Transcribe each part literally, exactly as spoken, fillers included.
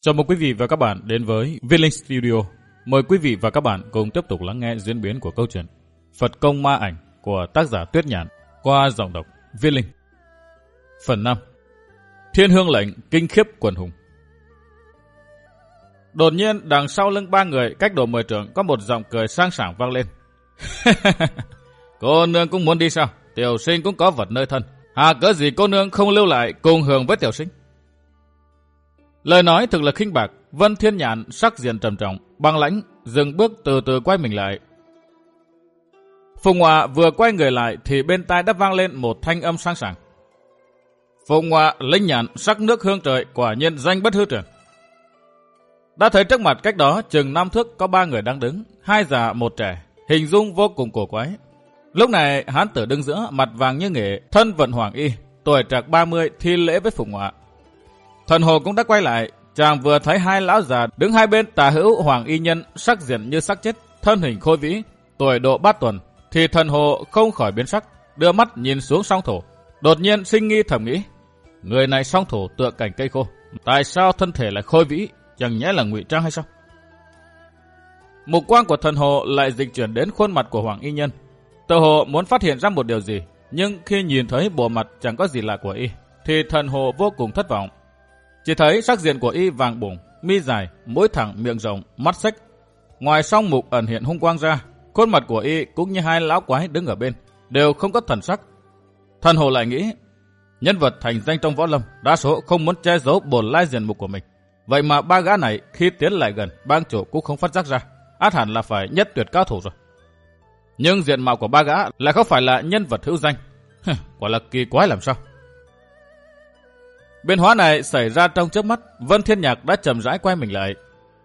Chào mừng quý vị và các bạn đến với Viết Linh Studio. Mời quý vị và các bạn cùng tiếp tục lắng nghe diễn biến của câu chuyện Phật Công Ma Ảnh của tác giả Tuyết Nhạn qua giọng đọc Viết Linh. Phần năm. Thiên Hương Lệnh kinh khiếp quần hùng. Đột nhiên đằng sau lưng ba người cách độ mười trượng có một giọng cười sang sảng vang lên. Cô nương cũng muốn đi sao? Tiểu sinh cũng có vật nơi thân. Hà cớ gì cô nương không lưu lại cùng hưởng với tiểu sinh? Lời nói thực là khinh bạc. Vân Thiên Nhạn sắc diện trầm trọng, băng lãnh, dừng bước từ từ quay mình lại. Phùng Họa vừa quay người lại thì bên tai đã vang lên một thanh âm sang sảng. Phùng Họa, linh nhạn, sắc nước hương trời, quả nhiên danh bất hư truyền. Đã thấy trước mặt cách đó chừng năm thước có ba người đang đứng, hai già một trẻ, hình dung vô cùng cổ quái. Lúc này hán tử đứng giữa, mặt vàng như nghệ, thân vận hoàng y, tuổi trạc ba mươi, thi lễ với Phùng Họa. Thần hồ cũng đã quay lại, chàng vừa thấy hai lão già đứng hai bên tả hữu hoàng y nhân, sắc diện như xác chết, thân hình khôi vĩ, tuổi độ bát tuần, thì thần hồ không khỏi biến sắc, đưa mắt nhìn xuống song thổ, đột nhiên sinh nghi thầm nghĩ, người này song thổ tựa cành cây khô, tại sao thân thể lại khôi vĩ, chẳng nhẽ là ngụy trang hay sao? Mục quang của thần hồ lại dịch chuyển đến khuôn mặt của hoàng y nhân, tựa hồ muốn phát hiện ra một điều gì, nhưng khi nhìn thấy bộ mặt chẳng có gì lạ của y, thì thần hồ vô cùng thất vọng. Chỉ thấy sắc diện của y vàng bùng, mi dài, mũi thẳng, miệng rộng, mắt xếch. Ngoài song mục ẩn hiện hung quang ra, khuôn mặt của y cũng như hai lão quái đứng ở bên, đều không có thần sắc. Thần hồ lại nghĩ, nhân vật thành danh trong võ lâm, đa số không muốn che giấu bổn lai diện mục của mình. Vậy mà ba gã này khi tiến lại gần, bang chủ cũng không phát giác ra, át hẳn là phải nhất tuyệt cao thủ rồi. Nhưng diện mạo của ba gã lại không phải là nhân vật hữu danh, quả là kỳ quái làm sao. Biến hóa này xảy ra trong chớp mắt, Vân Thiên Nhạc đã chậm rãi quay mình lại.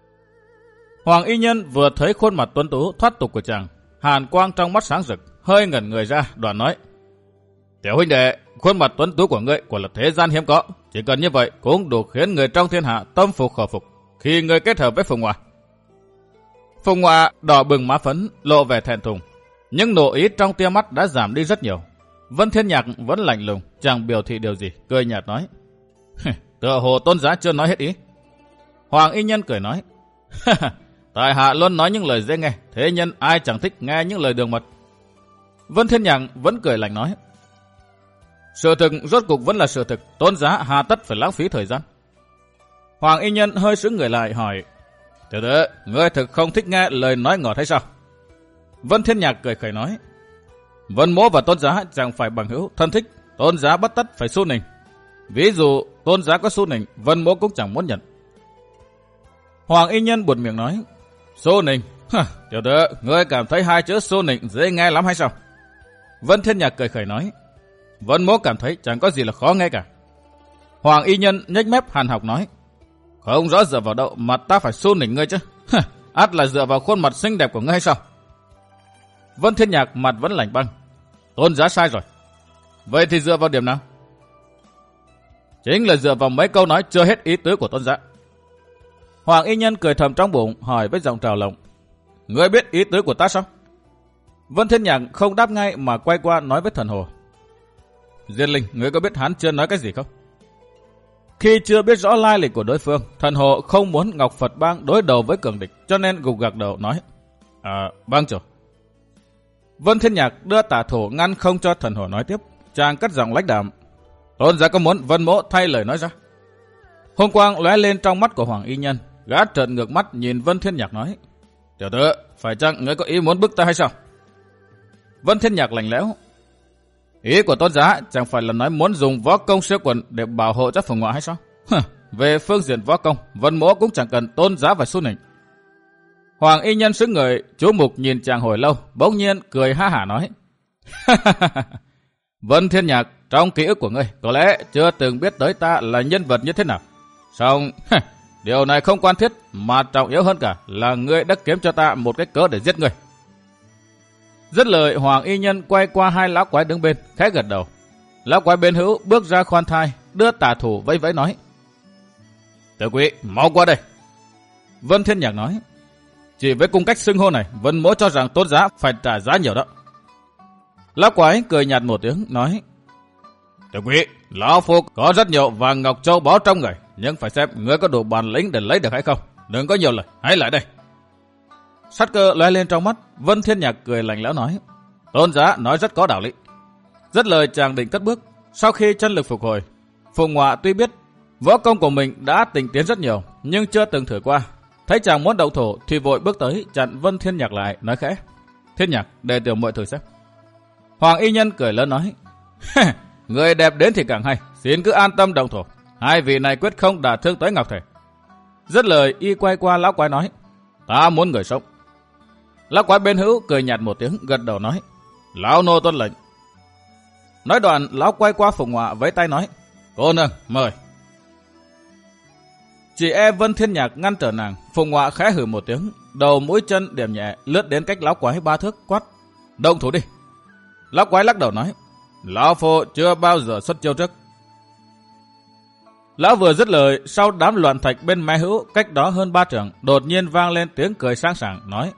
Hoàng y nhân vừa thấy khuôn mặt tuấn tú thoát tục của chàng, hàn quang trong mắt sáng rực, hơi ngẩn người ra, đoạn nói: "Tiểu huynh đệ, khuôn mặt tuấn tú của ngươi quả là thế gian hiếm có, chỉ cần như vậy cũng đủ khiến người trong thiên hạ tâm phục khẩu phục khi ngươi kết hợp với Phùng Họa." Phùng Họa đỏ bừng má phấn, lộ vẻ thẹn thùng, nhưng nộ ý trong tia mắt đã giảm đi rất nhiều. Vân Thiên Nhạc vẫn lạnh lùng, chẳng biểu thị điều gì, cười nhạt nói: "Tựa hồ tôn giá chưa nói hết ý." Hoàng y nhân cười nói: "Tại hạ luôn nói những lời dễ nghe, thế nhân ai chẳng thích nghe những lời đường mật." Vân Thiên Nhạc vẫn cười lạnh nói: "Sự thực rốt cục vẫn là sự thực, tôn giá hà tất phải lãng phí thời gian." Hoàng y nhân hơi sững người lại hỏi: "Tiểu tử, ngươi thực không thích nghe lời nói ngọt hay sao?" Vân Thiên Nhạc cười khẩy nói: "Vân mỗ và tôn giá chẳng phải bằng hữu thân thích, tôn giá bất tất phải xu nịnh. Ví dụ tôn giá có xu nịnh, Vân mỗ cũng chẳng muốn nhận." Hoàng y nhân buột miệng nói: "Xu nịnh? Tiểu tử, ngươi cảm thấy hai chữ xu nịnh dễ nghe lắm hay sao?" Vân Thiên Nhạc cười khẩy nói: "Vân mỗ cảm thấy chẳng có gì là khó nghe cả." Hoàng y nhân nhếch mép hàn học nói: "Không rõ dựa vào đâu mà ta phải xu nịnh ngươi chứ? Át là dựa vào khuôn mặt xinh đẹp của ngươi hay sao?" Vân Thiên Nhạc mặt vẫn lạnh băng: "Tôn giá sai rồi." "Vậy thì dựa vào điểm nào?" "Chính là dựa vào mấy câu nói chưa hết ý tứ của tôn giá." Hoàng y nhân cười thầm trong bụng, hỏi với giọng trào lộng: "Ngươi biết ý tứ của ta sao?" Vân Thiên Nhạc không đáp ngay mà quay qua nói với thần hồ: "Diên Linh, ngươi có biết hắn chưa nói cái gì không?" Khi chưa biết rõ lai lịch của đối phương, thần hồ không muốn Ngọc Phật Bang đối đầu với cường địch, cho nên gục gặc đầu nói: "À, bang chủ." Vân Thiên Nhạc đưa tả thủ ngăn không cho thần hồ nói tiếp, chàng cất giọng lãnh đạm: "Tôn giá có muốn Vân mỗ thay lời nói ra?" Hồng quang lóe lên trong mắt của Hoàng y nhân, gã trợn ngược mắt nhìn Vân Thiên Nhạc nói: "Tiểu tử, phải chăng ngươi có ý muốn bức ta hay sao?" Vân Thiên Nhạc lạnh lẽo: "Ý của tôn giá chẳng phải là nói muốn dùng võ công siêu quần để bảo hộ cho Phùng Họa hay sao? Về phương diện võ công, Vân mỗ cũng chẳng cần tôn giá phải xu nịnh." Hoàng y nhân sững người, chú mục nhìn chàng hồi lâu, bỗng nhiên cười ha hả nói: "Vân Thiên Nhạc, trong ký ức của ngươi có lẽ chưa từng biết tới ta là nhân vật như thế nào. Song điều này không quan thiết, mà trọng yếu hơn cả là ngươi đã kiếm cho ta một cái cớ để giết ngươi." Dứt lời, Hoàng y nhân quay qua hai lão quái đứng bên, khẽ gật đầu. Lão quái bên hữu bước ra khoan thai, đưa tả thủ vẫy vẫy nói: "Tiểu quý, mau qua đây." Vân Thiên Nhạc nói: "Chỉ với cung cách xưng hô này, Vân mỗ cho rằng tôn giá phải trả giá nhiều đó." Lão quái cười nhạt một tiếng nói: Tiểu quỷ, lão phu có rất nhiều vàng ngọc châu báu trong người, nhưng phải xem ngươi có đủ bản lĩnh để lấy được hay không. Đừng có nhiều lời, hãy lại đây. Sát cơ lóe lên trong mắt, Vân Thiên Nhạc cười lạnh lẽo nói: Tôn giá nói rất có đạo lý. Dứt lời chàng định cất bước. Sau khi chân lực phục hồi, Phùng Ngọa tuy biết võ công của mình đã tinh tiến rất nhiều, nhưng chưa từng thử qua. Thấy chàng muốn động thủ thì vội bước tới chặn Vân Thiên Nhạc lại, nói khẽ: Thiên Nhạc, để tiểu muội thử xem. Hoàng Y Nhân cười lớn nói: Người đẹp đến thì càng hay, xin cứ an tâm động thủ. Hai vị này quyết không đả thương tới Ngọc Thể. Dứt lời y quay qua lão quái nói: Ta muốn người sống. Lão quái bên hữu cười nhạt một tiếng, gật đầu nói: Lão nô tuân lệnh. Nói đoạn lão quay qua Phùng Ngọa với tay nói: Cô nương mời. Chỉ e Vân Thiên Nhạc ngăn trở nàng, Phùng Ngọa khẽ hừ một tiếng, đầu mũi chân điểm nhẹ lướt đến cách lão quái ba thước, quát: Động thủ đi. Lão quái lắc đầu nói: Lão phu chưa bao giờ xuất chiêu trước. Lão vừa dứt lời, sau đám loạn thạch bên mé hữu cách đó hơn ba trượng, đột nhiên vang lên tiếng cười sang sảng, nói: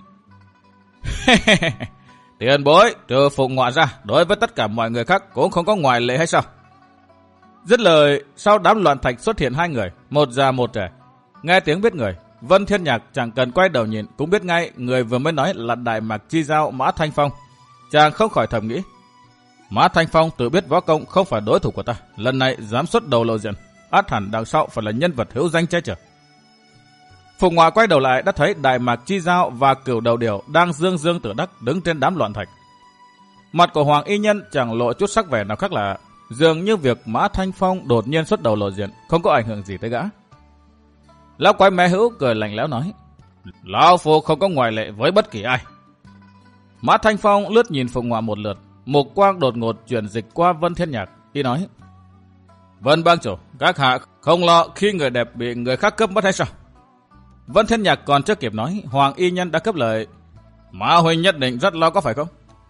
Tiền bối, trừ Phùng Ngọa ra, đối với tất cả mọi người khác cũng không có ngoại lệ hay sao? Dứt lời, sau đám loạn thạch xuất hiện hai người, một già một trẻ. Nghe tiếng biết người, Vân Thiên Nhạc chẳng cần quay đầu nhìn cũng biết ngay người vừa mới nói là Đại Mạc Chi Giao Mã Thanh Phong. Chàng không khỏi thầm nghĩ: Mã Thanh Phong tự biết võ công không phải đối thủ của ta, lần này dám xuất đầu lộ diện, ắt hẳn đằng sau phải là nhân vật hữu danh che chở. Phùng Ngọa quay đầu lại đã thấy Đại Mạc Chi Giao và Cửu Đầu Điểu đang dương dương tự đắc đứng trên đám loạn thạch. Mặt của Hoàng Y Nhân chẳng lộ chút sắc vẻ nào khác lạ, dường như việc Mã Thanh Phong đột nhiên xuất đầu lộ diện không có ảnh hưởng gì tới gã. Lão quái mé hữu cười lạnh lẽo nói: Lão phu không có ngoại lệ với bất kỳ ai. Mã Thanh Phong lướt nhìn Phùng Ngọa một lượt, mục quang đột ngột chuyển dịch qua Vân Thiên Nhạc, y nói: Vân bang chủ, các hạ không lo khi người đẹp bị người khác cướp mất hay sao? Vân Thiên Nhạc còn chưa kịp nói, Hoàng Y Nhân đã cướp lời: Mã huynh nhất định rất lo có phải không?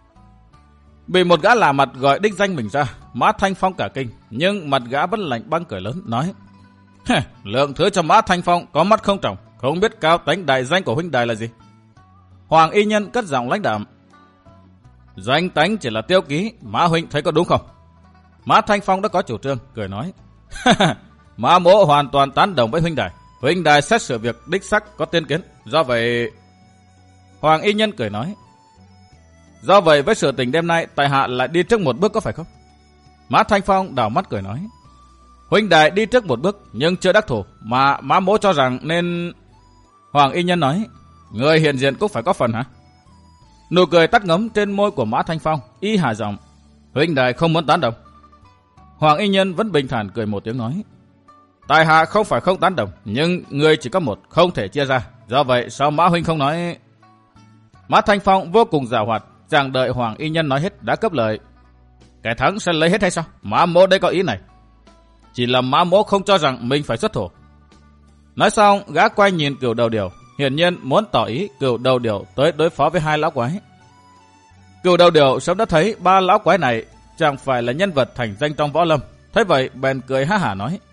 Bị một gã lạ mặt gọi đích danh mình ra, Mã Thanh Phong cả kinh, nhưng mặt gã vẫn lạnh băng cười lớn, nói: Lượng thứ cho Mã Thanh Phong có mắt không tròng, không biết cao tánh đại danh của huynh đài là gì? Hoàng Y Nhân cất giọng lãnh đạm: Danh tánh chỉ là tiêu ký, Mã huynh thấy có đúng không? Mã Thanh Phong đã có chủ trương, cười nói: Mã mỗ hoàn toàn tán đồng với huynh đài. Huynh đài xét xử việc đích sắc có tiên kiến, do vậy... Hoàng Y Nhân cười nói: Do vậy với sự tình đêm nay, tại hạ lại đi trước một bước có phải không? Mã Thanh Phong đảo mắt cười nói: Huynh đài đi trước một bước nhưng chưa đắc thủ, mà Mã mỗ cho rằng nên... Hoàng Y Nhân nói: Người hiện diện cũng phải có phần hả? Nụ cười tắt ngấm trên môi của Mã Thanh Phong, y hạ giọng: Huynh đài không muốn tán đồng. Hoàng Y Nhân vẫn bình thản cười một tiếng nói: Tại hạ không phải không tán đồng, nhưng người chỉ có một, không thể chia ra. Do vậy sao Mã huynh không nói? Mã Thanh Phong vô cùng giàu hoạt, chẳng đợi Hoàng Y Nhân nói hết đã cướp lời: Kẻ thắng sẽ lấy hết hay sao? Mã mỗ đây có ý này. Chỉ là Mã mỗ không cho rằng mình phải xuất thủ. Nói xong, gã quay nhìn Cửu Đầu Điểu, hiển nhiên muốn tỏ ý Cửu Đầu Điểu tới đối phó với hai lão quái. Cửu Đầu Điểu sớm đã thấy ba lão quái này chẳng phải là nhân vật thành danh trong võ lâm, thấy vậy bèn cười ha hả nói: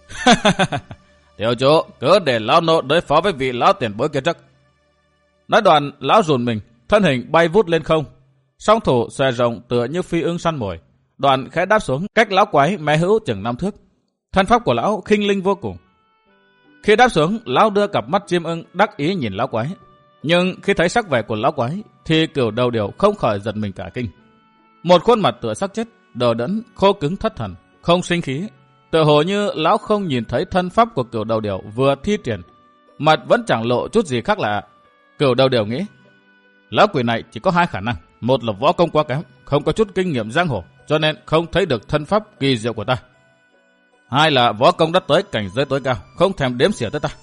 Tiểu chủ, cứ để lão nô đối phó với vị lão tiền bối kia trước. Nói đoạn, lão rùn mình, thân hình bay vút lên không, song thủ xòe rộng tựa như phi ưng săn mồi, đoạn khẽ đáp xuống cách lão quái mé hữu chừng năm thước. Thân pháp của lão khinh linh vô cùng. Khi đáp xuống, lão đưa cặp mắt chim ưng đắc ý nhìn lão quái, nhưng khi thấy sắc vẻ của lão quái thì Cửu Đầu Điểu không khỏi giật mình cả kinh. Một khuôn mặt tựa xác chết, đờ đẫn, khô cứng thất thần, không sinh khí, tựa hồ như lão không nhìn thấy thân pháp của Cửu Đầu Điểu vừa thi triển, mặt vẫn chẳng lộ chút gì khác lạ. Cửu Đầu Điểu nghĩ, lão quỷ này chỉ có hai khả năng: một là võ công quá kém, không có chút kinh nghiệm giang hồ, cho nên không thấy được thân pháp kỳ diệu của ta; hai là võ công đã tới cảnh giới tối cao, không thèm đếm xỉa tới ta.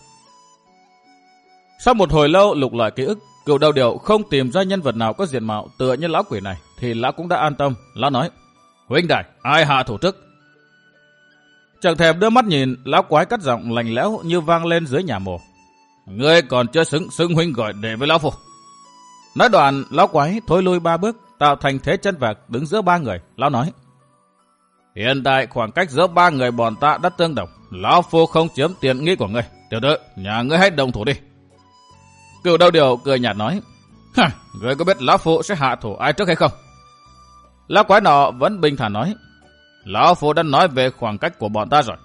Sau một hồi lâu lục lọi ký ức, Cửu Đầu Điểu không tìm ra nhân vật nào có diện mạo tựa như lão quỷ này, thì lão cũng đã an tâm. Lão nói: Huynh đài, ai hạ thủ trước? Chẳng thèm đưa mắt nhìn, lão quái cất giọng lạnh lẽo như vang lên dưới nhà mồ: Ngươi còn chưa xứng xưng huynh gọi để với lão phu. Nói đoạn, lão quái thối lui ba bước, tạo thành thế chân vạc đứng giữa ba người. Lão nói: Hiện tại khoảng cách giữa ba người bọn ta đã tương đồng, lão phu không chiếm tiện nghi của ngươi. Tiểu tử, nhà ngươi hãy đồng thủ đi. Cửu Đầu Điểu cười nhạt nói: Hả, ngươi có biết lão phu sẽ hạ thủ ai trước hay không? Lão quái nọ vẫn bình thản nói: Lão Phu đã nói về khoảng cách của bọn ta rồi.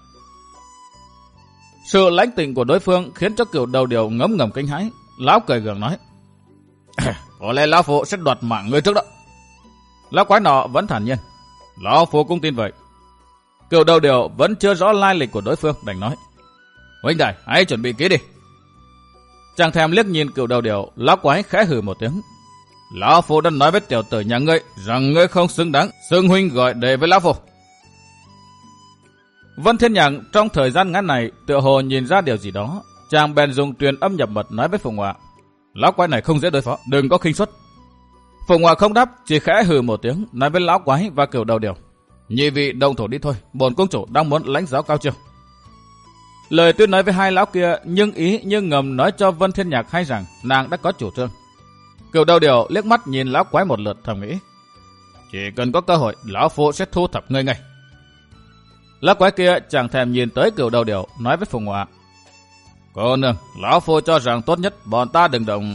Sự lãnh tịnh của đối phương khiến cho Cửu Đầu Điều ngấm ngầm kinh hãi. Lão cười gượng nói, có lẽ Lão Phu sẽ đoạt mạng ngươi trước đó. Lão quái nọ vẫn thản nhiên, Lão Phu cũng tin vậy. Cửu Đầu Điều vẫn chưa rõ lai lịch của đối phương, đành nói, huynh đài, hãy chuẩn bị kỹ đi. Chẳng thèm liếc nhìn Cửu Đầu Điều, lão quái khẽ hừ một tiếng. Lão Phu đã nói với tiểu tử nhà ngươi rằng ngươi không xứng đáng xưng huynh gọi đệ với Lão Phu. Vân Thiên Nhạc trong thời gian ngắn này tựa hồ nhìn ra điều gì đó, chàng bèn dùng truyền âm nhập mật nói với Phùng Họa, lão quái này không dễ đối phó, đừng có khinh suất. Phùng Họa không đáp, chỉ khẽ hừ một tiếng nói với lão quái và Cửu Đầu Điều, nhị vị động thủ đi thôi, bổn công chủ đang muốn lãnh giáo cao chiêu. Lời tuyên nói với hai lão kia nhưng ý như ngầm nói cho Vân Thiên Nhạc hay rằng nàng đã có chủ trương. Cửu Đầu Điều liếc mắt nhìn lão quái một lượt, thầm nghĩ, chỉ cần có cơ hội, lão Phu sẽ thu thập ngươi ngay. Lão quái kia chẳng thèm nhìn tới Cửu Đầu Điều, nói với Phùng Họa, cô nương, lão Phu cho rằng tốt nhất bọn ta đừng động.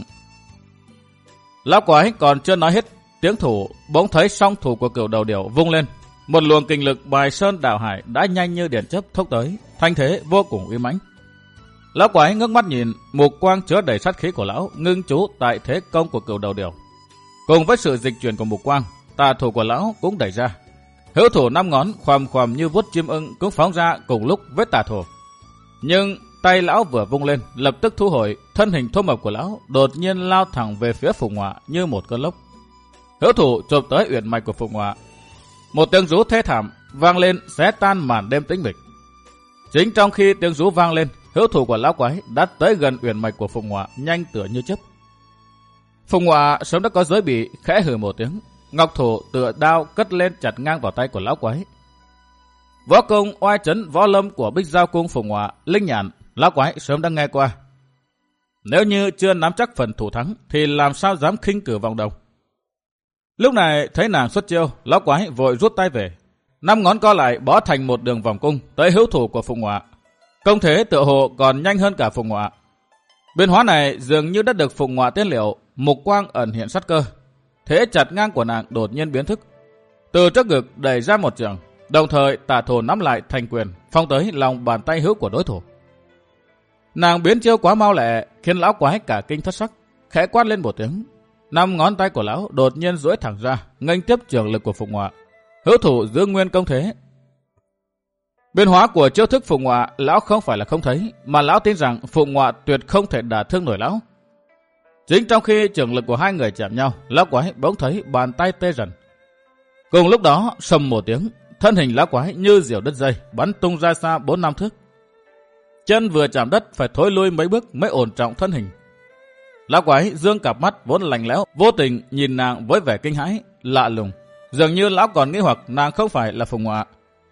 Lão quái còn chưa nói hết tiếng thủ, bỗng thấy song thủ của Cửu Đầu Điều vung lên, một luồng kinh lực bài sơn đảo hải đã nhanh như điện chớp thốc tới, thanh thế vô cùng uy mãnh. Lão quái ngước mắt nhìn, mục quang chứa đầy sát khí của lão ngưng trú tại thế công của Cửu Đầu Điều. Cùng với sự dịch chuyển của mục quang, tà thủ của lão cũng đẩy ra. Hữu thủ năm ngón khoằm khoằm như vuốt chim ưng cũng phóng ra cùng lúc với tà thủ. Nhưng tay lão vừa vung lên, lập tức thu hồi, thân hình thô mập của lão đột nhiên lao thẳng về phía Phùng Họa như một cơn lốc. Hữu thủ chộp tới uyển mạch của Phùng Họa. Một tiếng rú thê thảm vang lên xé tan màn đêm tĩnh mịch. Chính trong khi tiếng rú vang lên, hữu thủ của lão quái đã tới gần uyển mạch của Phùng Họa nhanh tựa như chớp. Phùng Họa sớm đã có giới bị, khẽ hừ một tiếng, ngọc thủ tựa đao cất lên chặt ngang vào tay của lão quái. Võ công oai trấn võ lâm của Bích Giao cung Phùng Họa, linh nhãn, lão quái sớm đã nghe qua. Nếu như chưa nắm chắc phần thủ thắng thì làm sao dám khinh cử vòng đồng. Lúc này thấy nàng xuất chiêu, lão quái vội rút tay về, năm ngón co lại bó thành một đường vòng cung tới hữu thủ của Phùng Họa. Công thế tựa hồ còn nhanh hơn cả Phùng Họa. Biến hóa này dường như đã được Phùng Họa tiên liệu, mục quang ẩn hiện sát cơ. Thế chặt ngang của nàng đột nhiên biến thức, từ trước ngực đẩy ra một trường, đồng thời tà thủ nắm lại thành quyền, phong tới lòng bàn tay hữu của đối thủ. Nàng biến chiêu quá mau lẹ, khiến lão quái cả kinh thất sắc, khẽ quát lên một tiếng. Năm ngón tay của lão đột nhiên duỗi thẳng ra, nghênh tiếp trường lực của Phùng Họa. Hữu thủ giữ nguyên công thế. Biến hóa của chiêu thức Phùng Họa lão không phải là không thấy, mà lão tin rằng Phùng Họa tuyệt không thể đả thương nổi lão. Chính trong khi trường lực của hai người chạm nhau, lão quái bỗng thấy bàn tay tê dần. Cùng lúc đó, sầm một tiếng, thân hình lão quái như diều đứt dây, bắn tung ra xa bốn năm thước. Chân vừa chạm đất phải thối lui mấy bước mới ổn trọng thân hình. Lão quái dương cặp mắt vốn lạnh lẽo, vô tình nhìn nàng với vẻ kinh hãi, lạ lùng, dường như lão còn nghi hoặc nàng không phải là Phùng Họa.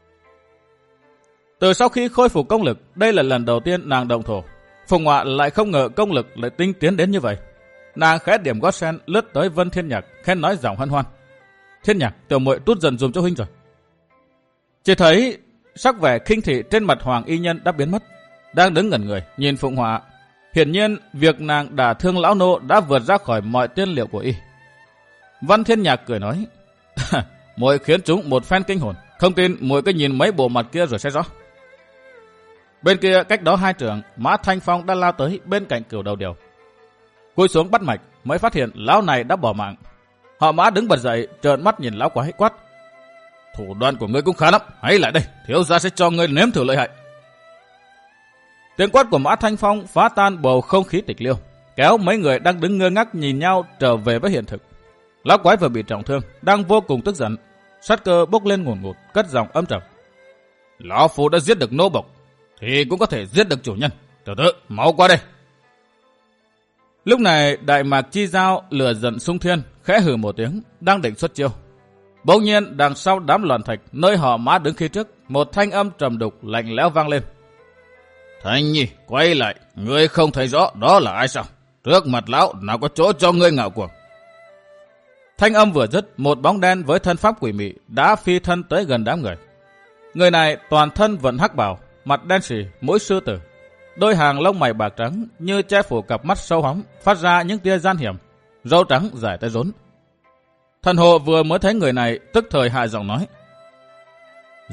Từ sau khi khôi phục công lực, đây là lần đầu tiên nàng động thổ. Phùng Họa lại không ngờ công lực lại tinh tiến đến như vậy. Nàng khẽ điểm gót sen lướt tới Vân Thiên Nhạc, khen nói giọng hân hoan, Thiên Nhạc, tiểu muội trút dần dùm cho huynh rồi. Chỉ thấy sắc vẻ khinh thị trên mặt Hoàng Y Nhân đã biến mất, đang đứng ngẩn người nhìn Phùng Họa. Hiển nhiên việc nàng đả thương lão nô đã vượt ra khỏi mọi tiên liệu của y. Văn Thiên Nhạc cười nói, muội khiến chúng một phen kinh hồn, không tin muội cứ nhìn mấy bộ mặt kia rồi sẽ rõ. Bên kia cách đó hai trượng, Mã Thanh Phong đã lao tới bên cạnh Cửu Đầu Điều. Cúi xuống bắt mạch mới phát hiện lão này đã bỏ mạng. Họ Mã đứng bật dậy, trợn mắt nhìn lão quái quát, thủ đoạn của ngươi cũng khá lắm, hãy lại đây, thiếu gia sẽ cho ngươi nếm thử lợi hại. Tiếng quát của Mã Thanh Phong phá tan bầu không khí tịch liêu, kéo mấy người đang đứng ngơ ngác nhìn nhau trở về với hiện thực. Lão quái vừa bị trọng thương, đang vô cùng tức giận, sát cơ bốc lên ngùn ngụt, cất giọng âm trầm, lão phu đã giết được nô bộc thì cũng có thể giết được chủ nhân, từ từ máu qua đây. Lúc này Đại Mạc Chi Giao lửa giận sung thiên, khẽ hừ một tiếng, đang định xuất chiêu. Bỗng nhiên đằng sau đám loạn thạch nơi họ Mã đứng khi trước, một thanh âm trầm đục lạnh lẽo vang lên. Thanh Nhi, quay lại, ngươi không thấy rõ đó là ai sao? Trước mặt lão nào có chỗ cho ngươi ngạo cuồng. Thanh âm vừa dứt, một bóng đen với thân pháp quỷ mị đã phi thân tới gần đám người. Người này toàn thân vẫn hắc bào, mặt đen sì, mũi sư tử, đôi hàng lông mày bạc trắng như che phủ cặp mắt sâu hóm, phát ra những tia gian hiểm, râu trắng dài tới rốn. Thần hộ vừa mới thấy người này, tức thời hạ giọng nói,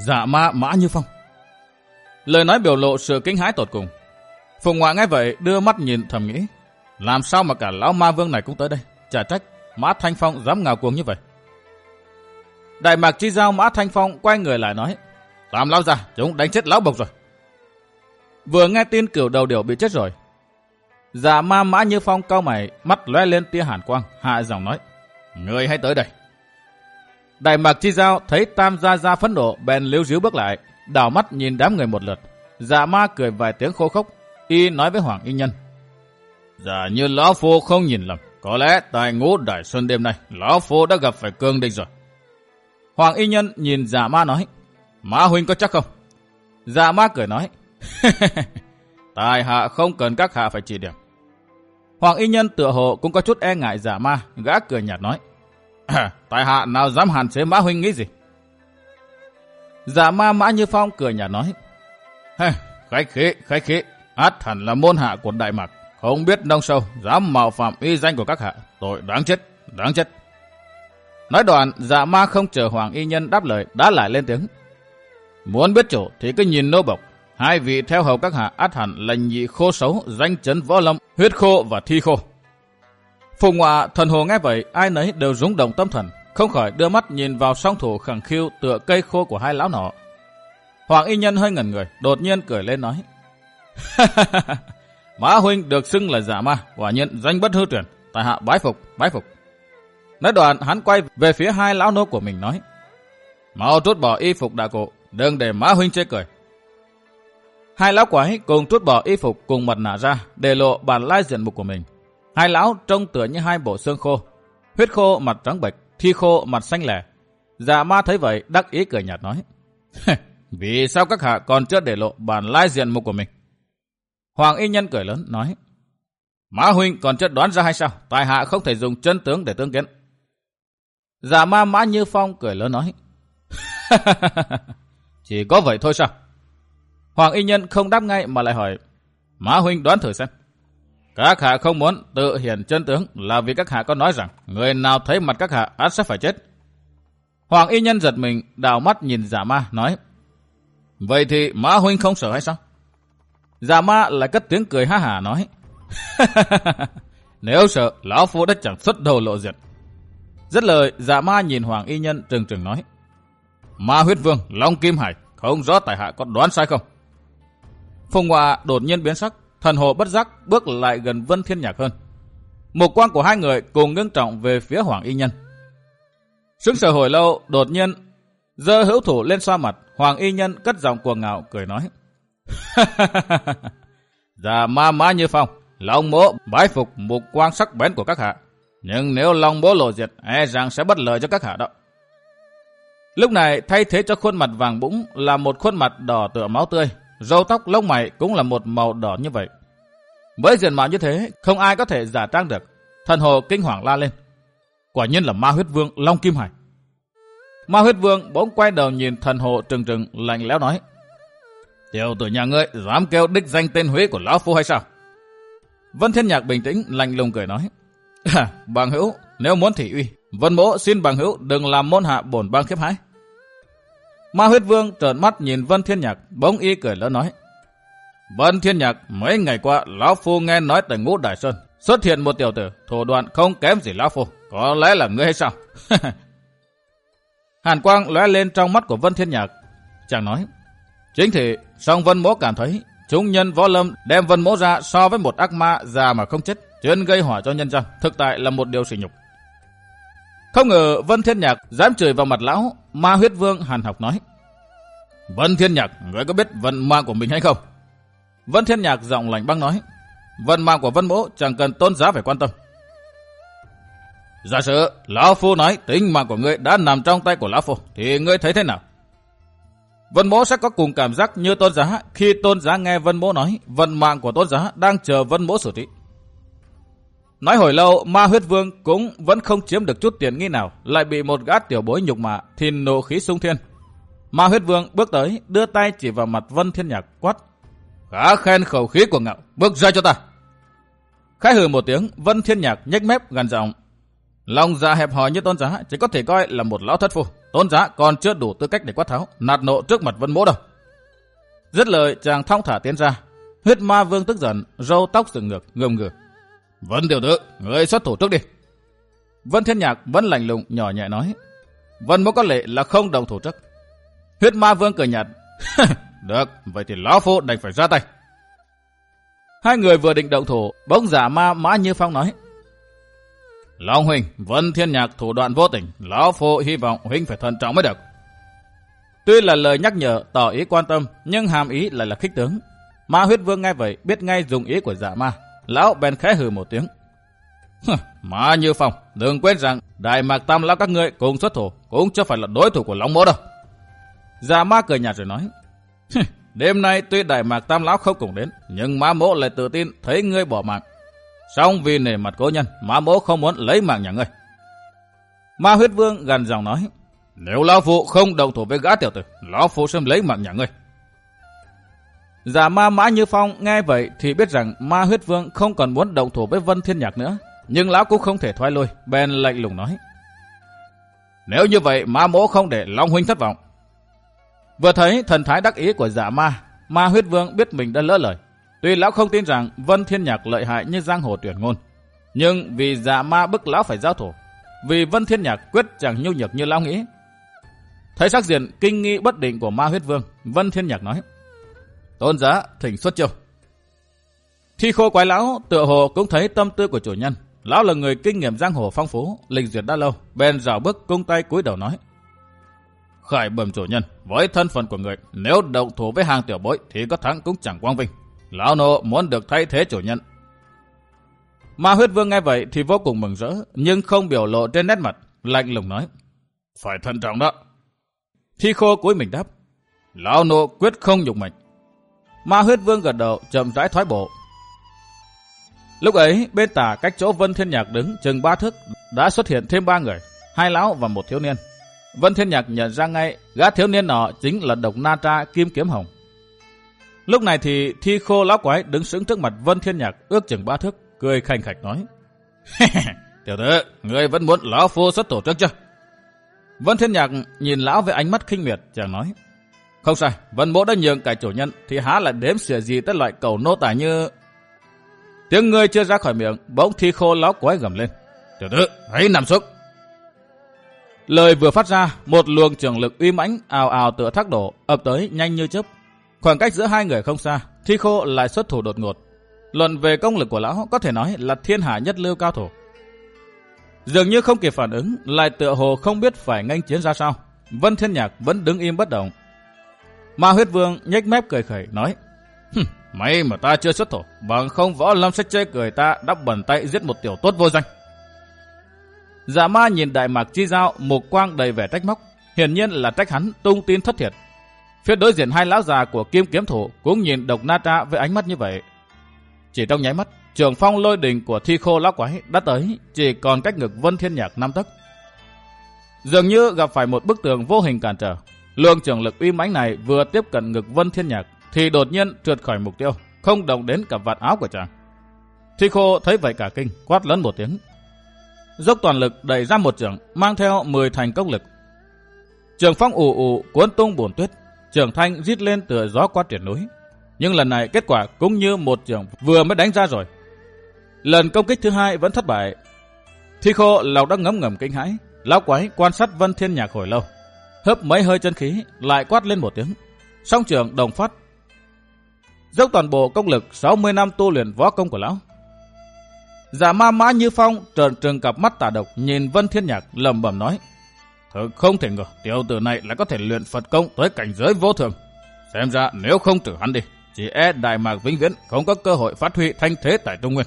Dạ ma Mã Như Phong. Lời nói biểu lộ sự kinh hãi tột cùng. Phùng Ngoại nghe vậy đưa mắt nhìn thầm nghĩ, làm sao mà cả lão ma vương này cũng tới đây, chả trách Mã Thanh Phong dám ngào cuồng như vậy. Đại Mạc Chi Giao Mã Thanh Phong quay người lại nói, Tam lão ra, chúng đánh chết lão Bộc rồi. Vừa nghe tin Cửu Đầu Điểu bị chết rồi, Dạ ma Mã Như Phong cau mày, mắt lóe lên tia hàn quang, hạ giọng nói, người hãy tới đây. Đại Mạc Chi Giao thấy Tam gia gia phẫn nộ, bèn líu ríu bước lại, đảo mắt nhìn đám người một lượt. Dạ ma cười vài tiếng khô khốc, y nói với Hoàng Y Nhân, giả như lão phu không nhìn lầm, có lẽ tại Ngũ Đại Sơn đêm nay lão phu đã gặp phải cương địch rồi. Hoàng Y Nhân nhìn Dạ ma nói, Mã huynh có chắc không? Dạ ma cười nói, tài hạ không cần các hạ phải chỉ điểm. Hoàng Y Nhân tựa hồ cũng có chút e ngại Dạ ma, gã cười nhạt nói, tại hạ nào dám hạn chế Mã huynh nghĩ gì. Dạ ma Mã Như Phong cười nhạt nói, khách khí, khách khí, át hẳn là môn hạ của Đại Mạc, không biết nông sâu, dám mạo phạm uy danh của các hạ, tội đáng chết, đáng chết. Nói đoạn, Dạ ma không chờ Hoàng Y Nhân đáp lời, đã lại lên tiếng, muốn biết chủ thì cứ nhìn nô bộc, hai vị theo hầu các hạ át hẳn là nhị khô xấu, danh chấn võ lâm, huyết khô và thi khô. Phùng Ngoại thần hồ nghe vậy, ai nấy đều rung động tâm thần, không khỏi đưa mắt nhìn vào song thủ khẳng khiu tựa cây khô của hai lão nọ. Hoàng Y Nhân hơi ngẩn người, đột nhiên cười lên nói, Mã huynh được xưng là Dạ ma, quả nhiên danh bất hư truyền, tại hạ bái phục, bái phục. Nói đoạn hắn quay về phía hai lão nô của mình nói, mau trút bỏ y phục đã cụ, đừng để Mã huynh chê cười. Hai lão quái cùng trút bỏ y phục cùng mặt nạ ra, để lộ bản lai diện mục của mình. Hai lão trông tựa như hai bộ xương khô, huyết khô mặt trắng bệch, thi khô mặt xanh lẻ. Dạ ma thấy vậy đắc ý cười nhạt nói, vì sao các hạ còn chưa để lộ bản lai diện mục của mình? Hoàng Y Nhân cười lớn nói, Mã huynh còn chưa đoán ra hay sao? Tại hạ không thể dùng chân tướng để tương kiến. Dạ ma Mã Như Phong cười lớn nói, chỉ có vậy thôi sao? Hoàng Y Nhân không đáp ngay mà lại hỏi, Mã huynh đoán thử xem. Các hạ không muốn tự hiển chân tướng là vì các hạ có nói rằng người nào thấy mặt các hạ ắt sẽ phải chết. Hoàng Y Nhân giật mình, đảo mắt nhìn Dạ ma nói, vậy thì Mã huynh không sợ hay sao? Dạ ma lại cất tiếng cười ha hả nói, nếu sợ lão phu đã chẳng xuất đầu lộ diện. Dứt lời, Dạ ma nhìn Hoàng Y Nhân trừng trừng nói, Ma Huyết Vương Long Kim Hải, không rõ tại hạ có đoán sai không? Phùng Ngoại đột nhiên biến sắc, thần hồ bất giác bước lại gần Vân Thiên Nhạc hơn. Mục quang của hai người cùng ngưng trọng về phía Hoàng Y Nhân. Sững sờ hồi lâu, đột nhiên giơ hữu thủ lên xoa mặt. Hoàng Y Nhân cất giọng cuồng ngạo cười nói, Dạ ma Mã Như Phong, Long mỗ bái phục mục quang sắc bén của các hạ, nhưng nếu Long mỗ lộ diệt, e rằng sẽ bất lợi cho các hạ đó. Lúc này thay thế cho khuôn mặt vàng bũng là một khuôn mặt đỏ tựa máu tươi, râu tóc lông mày cũng là một màu đỏ như vậy. Với diện mạo như thế, không ai có thể giả trang được. Thần hồ kinh hoàng la lên, quả nhiên là Ma Huyết Vương Long Kim Hải. Ma Huyết Vương bỗng quay đầu nhìn thần hồ trừng trừng, lạnh lẽo nói, tiểu tử nhà ngươi dám kêu đích danh tên Huế của lão phu hay sao? Vân Thiên Nhạc bình tĩnh lạnh lùng cười nói, bằng hữu, nếu muốn thị uy, Vân mỗ xin bằng hữu đừng làm môn hạ bổn bang khiếp hãi. Ma Huyết Vương trợn mắt nhìn Vân Thiên Nhạc, bỗng y cười lớn nói, Vân Thiên Nhạc, mấy ngày qua lão phu nghe nói tại Ngũ Đại Sơn xuất hiện một tiểu tử thủ đoạn không kém gì lão phu, có lẽ là ngươi hay sao? Hàn quang lóe lên trong mắt của Vân Thiên Nhạc, chàng nói, chính thì song Vân mỗ cảm thấy chúng nhân võ lâm đem Vân mỗ ra so với một ác ma già mà không chết, chuyên gây họa cho nhân gian, thực tại là một điều sỉ nhục. Không ngờ Vân Thiên Nhạc dám chửi vào mặt lão. Ma Huyết Vương hàn học nói, Vân Thiên Nhạc, ngươi có biết vận mạng của mình hay không? Vân Thiên Nhạc giọng lạnh băng nói, vận mạng của Vân mỗ chẳng cần tôn giá phải quan tâm. Giả sử lão phu nói tính mạng của ngươi đã nằm trong tay của lão phu, thì ngươi thấy thế nào? Vân mỗ sẽ có cùng cảm giác như tôn giá khi tôn giá nghe Vân mỗ nói vận mạng của tôn giá đang chờ Vân mỗ xử trí. Nói hồi lâu, Ma Huyết Vương cũng vẫn không chiếm được chút tiền nghi nào, lại bị một gã tiểu bối nhục mạ, thì nộ khí xung thiên. Ma Huyết Vương bước tới, đưa tay chỉ vào mặt Vân Thiên Nhạc quát, khá khen khẩu khí của ngạo, bước ra cho ta. Khẽ hừ một tiếng, Vân Thiên Nhạc nhếch mép gằn giọng, Lòng dạ hẹp hòi như Tôn Giá chỉ có thể coi là một lão thất phu. Tôn Giá còn chưa đủ tư cách để quát tháo, nạt nộ trước mặt Vân Mỗ đâu. Dứt lời, chàng thong thả tiến ra. Huyết Ma Vương tức giận, râu tóc dựng ngược, ngâm ngừ. Vân tiểu tử, người xuất thủ trước đi. Vân Thiên Nhạc vẫn lạnh lùng nhỏ nhẹ nói. Vân Mỗ có lệ là không đồng thủ trước. Huyết Ma Vương cười nhạt. Được, vậy thì lão phu đành phải ra tay. Hai người vừa định động thủ, bỗng Giả Ma Mã Như Phong nói. Long huynh, Vân Thiên Nhạc thủ đoạn vô tình, lão phu hy vọng huynh phải thận trọng mới được. Tuy là lời nhắc nhở tỏ ý quan tâm, nhưng hàm ý lại là khích tướng. Ma Huyết Vương nghe vậy biết ngay dùng ý của Giả Ma, lão bèn khẽ hừ một tiếng. Mã Như Phong, đừng quên rằng Đại Mạc Tam lão các ngươi cùng xuất thủ cũng chưa phải là đối thủ của Long Mỗ đâu. Giả Ma cười nhạt rồi nói. Đêm nay tuy Đại Mạc Tam lão không cùng đến, nhưng Mã Mỗ lại tự tin thấy ngươi bỏ mạng. Song vì nể mặt cố nhân, Mã Mỗ không muốn lấy mạng nhà ngươi. Ma Huyết Vương gằn giọng nói. Nếu lão phu không động thủ với gã tiểu tử, lão phu sẽ lấy mạng nhà ngươi. Giả Ma Mã Như Phong nghe vậy thì biết rằng Ma Huyết Vương không còn muốn động thủ với Vân Thiên Nhạc nữa, nhưng lão cũng không thể thoái lui, bèn lạnh lùng nói. Nếu như vậy, Mã Mỗ không để Long huynh thất vọng. Vừa thấy thần thái đắc ý của Giả Ma, Ma Huyết Vương biết mình đã lỡ lời. Tuy lão không tin rằng Vân Thiên Nhạc lợi hại như giang hồ tuyển ngôn, nhưng vì Giả Ma bức lão phải giao thủ, vì Vân Thiên Nhạc quyết chẳng nhu nhược như lão nghĩ. Thấy sắc diện kinh nghi bất định của Ma Huyết Vương, Vân Thiên Nhạc nói. Tôn Giá thỉnh xuất chiêu. Thi Khô Quái lão tựa hồ cũng thấy tâm tư của chủ nhân. Lão là người kinh nghiệm giang hồ phong phú, lịch duyệt đã lâu, bèn rảo bước cung tay cúi đầu nói. Khải bẩm chủ nhân, với thân phận của người, nếu động thủ với hàng tiểu bối thì có thắng cũng chẳng quang vinh. Lão nô muốn được thay thế chủ nhân. Ma Huyết Vương nghe vậy thì vô cùng mừng rỡ, nhưng không biểu lộ trên nét mặt, lạnh lùng nói. Phải thận trọng đó. Thi Khô cúi mình đáp. Lão nô quyết không nhục mệnh. Ma Huyết Vương gật đầu, chậm rãi thoái bộ. Lúc ấy, bên tả cách chỗ Vân Thiên Nhạc đứng chừng ba thước đã xuất hiện thêm ba người, hai lão và một thiếu niên. Vân Thiên Nhạc nhận ra ngay gã thiếu niên nọ chính là Độc Na Tra Kim Kiếm Hồng. Lúc này thì Thi Khô lão quái đứng sững trước mặt Vân Thiên Nhạc ước chừng ba thước, cười khanh khách nói. Tiểu tử, ngươi vẫn muốn lão phu xuất thủ trước chưa? Vân Thiên Nhạc nhìn lão với ánh mắt khinh miệt, chàng nói. Không sai, Vân Mỗ đã nhường cải chủ nhân thì há lại đếm xỉa gì tới loại cầu nô tài như... Tiếng ngươi chưa ra khỏi miệng, bỗng Thi Khô lão quái gầm lên. Tiểu tử, hãy nằm xuống. Lời vừa phát ra, một luồng trường lực uy mãnh ào ào tựa thác đổ ập tới nhanh như chớp. Khoảng cách giữa hai người không xa, Thi Khô lại xuất thủ đột ngột. Luận về công lực của lão có thể nói là thiên hạ nhất lưu cao thủ. Dường như không kịp phản ứng, lại tựa hồ không biết phải nghênh chiến ra sao. Vân Thiên Nhạc vẫn đứng im bất động. Ma Huyết Vương nhếch mép cười khẩy nói. May mà ta chưa xuất thủ, bằng không Võ Lâm sẽ chê cười ta đã bẩn tay giết một tiểu tốt vô danh. Giả Ma nhìn Đại Mạc Chi Giao, mục quang đầy vẻ trách móc, hiển nhiên là trách hắn tung tin thất thiệt. Phía đối diện hai lão già của Kim Kiếm Thủ cũng nhìn Độc Na Tra với ánh mắt như vậy. Chỉ trong nháy mắt, trường phong lôi đình của Thi Khô lão quái đã tới, chỉ còn cách ngực Vân Thiên Nhạc năm tấc. Dường như gặp phải một bức tường vô hình cản trở. Lượng trường lực uy mãnh này vừa tiếp cận ngực Vân Thiên Nhạc thì đột nhiên trượt khỏi mục tiêu, không động đến cả vạt áo của chàng. Thi Khô thấy vậy cả kinh, quát lớn một tiếng, dốc toàn lực đẩy ra một chưởng, mang theo mười thành công lực. Trường phong ù ù cuốn tung bùn tuyết, trường thanh rít lên từ gió quát triển núi. Nhưng lần này kết quả cũng như một chưởng vừa mới đánh ra rồi. Lần công kích thứ hai vẫn thất bại. Thi Khô lòng đã ngấm ngầm kinh hãi, lão quái quan sát Vân Thiên Nhạc hồi lâu, hớp mấy hơi chân khí, lại quát lên một tiếng, song trường đồng phát, dốc toàn bộ công lực sáu mươi năm tu luyện võ công của lão. Giả Ma Mã Như Phong trợn trừng cặp mắt tà độc nhìn Vân Thiên Nhạc lẩm bẩm nói. Thực không thể ngờ tiểu tử này lại có thể luyện Phật công tới cảnh giới vô thường. Xem ra nếu không trừ hắn đi, chỉ e Đại Mạc vĩnh viễn không có cơ hội phát huy thanh thế tại Trung Nguyên.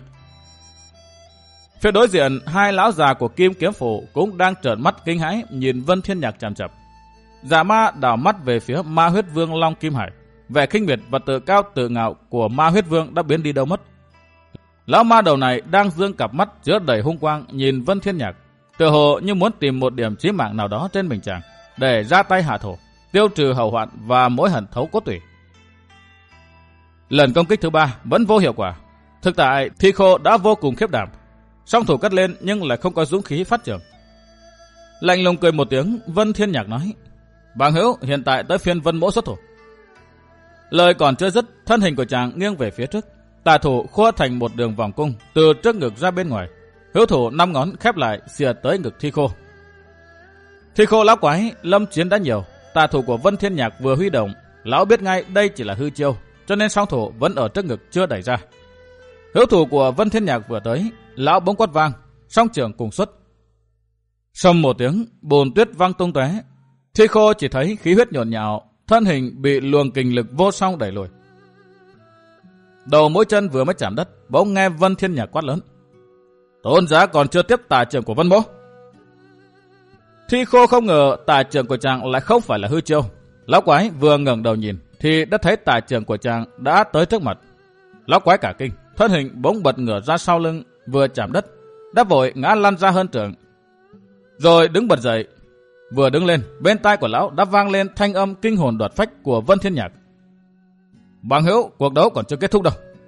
Phía đối diện, hai lão già của Kim Kiếm Phủ cũng đang trợn mắt kinh hãi nhìn Vân Thiên Nhạc chằm chằm. Giả Ma đảo mắt về phía Ma Huyết Vương Long Kim Hải, vẻ khinh miệt và tự cao tự ngạo của Ma Huyết Vương đã biến đi đâu mất. Lão ma đầu này đang dương cặp mắt chứa đầy hung quang nhìn Vân Thiên Nhạc, tựa hồ như muốn tìm một điểm chí mạng nào đó trên mình chàng để ra tay hạ thổ, tiêu trừ hậu hoạn và mối hận thấu cốt tủy. Lần công kích thứ ba vẫn vô hiệu quả. Thực tại Thi Khô đã vô cùng khiếp đảm. Song thủ cất lên nhưng lại không có dũng khí phát trường. Lạnh lùng cười một tiếng, Vân Thiên Nhạc nói: Bằng hữu, hiện tại tới phiên Vân Mỗ xuất thủ. Lời còn chưa dứt, thân hình của chàng nghiêng về phía trước, tà thủ khua thành một đường vòng cung từ trước ngực ra bên ngoài. Hữu thủ năm ngón khép lại xìa tới ngực Thi Khô. Thi Khô lão quái, lâm chiến đã nhiều, tà thủ của Vân Thiên Nhạc vừa huy động, lão biết ngay đây chỉ là hư chiêu, cho nên song thủ vẫn ở trước ngực chưa đẩy ra. Hữu thủ của Vân Thiên Nhạc vừa tới, lão bỗng quát vang, song trường cùng xuất. Xông một tiếng, bùn tuyết văng tung tóe. Thi Khô chỉ thấy khí huyết nhộn nhạo, thân hình bị luồng kình lực vô song đẩy lùi. Đầu mũi chân vừa mới chạm đất, bỗng nghe Vân Thiên Nhạc quát lớn: Tôn giá còn chưa tiếp tà trường của Vân Mỗ. Thi Khô không ngờ tà trường của chàng lại không phải là hư chiêu. Lão quái vừa ngẩng đầu nhìn thì đã thấy tà trường của chàng đã tới trước mặt. Lão quái cả kinh, thân hình bỗng bật ngửa ra sau lưng, vừa chạm đất đã vội ngã lăn ra hơn trường, rồi đứng bật dậy. Vừa đứng lên, bên tai của lão đã vang lên thanh âm kinh hồn đoạt phách của Vân Thiên Nhạc: Bằng hữu, cuộc đấu còn chưa kết thúc đâu.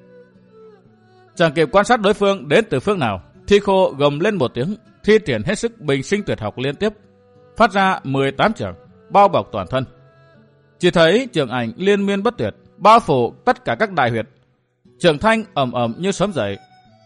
Chẳng kịp quan sát đối phương đến từ phương nào, Thi Khô gầm lên một tiếng, thi triển hết sức bình sinh tuyệt học liên tiếp, phát ra mười tám trường, bao bọc toàn thân. Chỉ thấy trường ảnh liên miên bất tuyệt, bao phủ tất cả các đại huyệt, trường thanh ầm ầm như sớm dậy.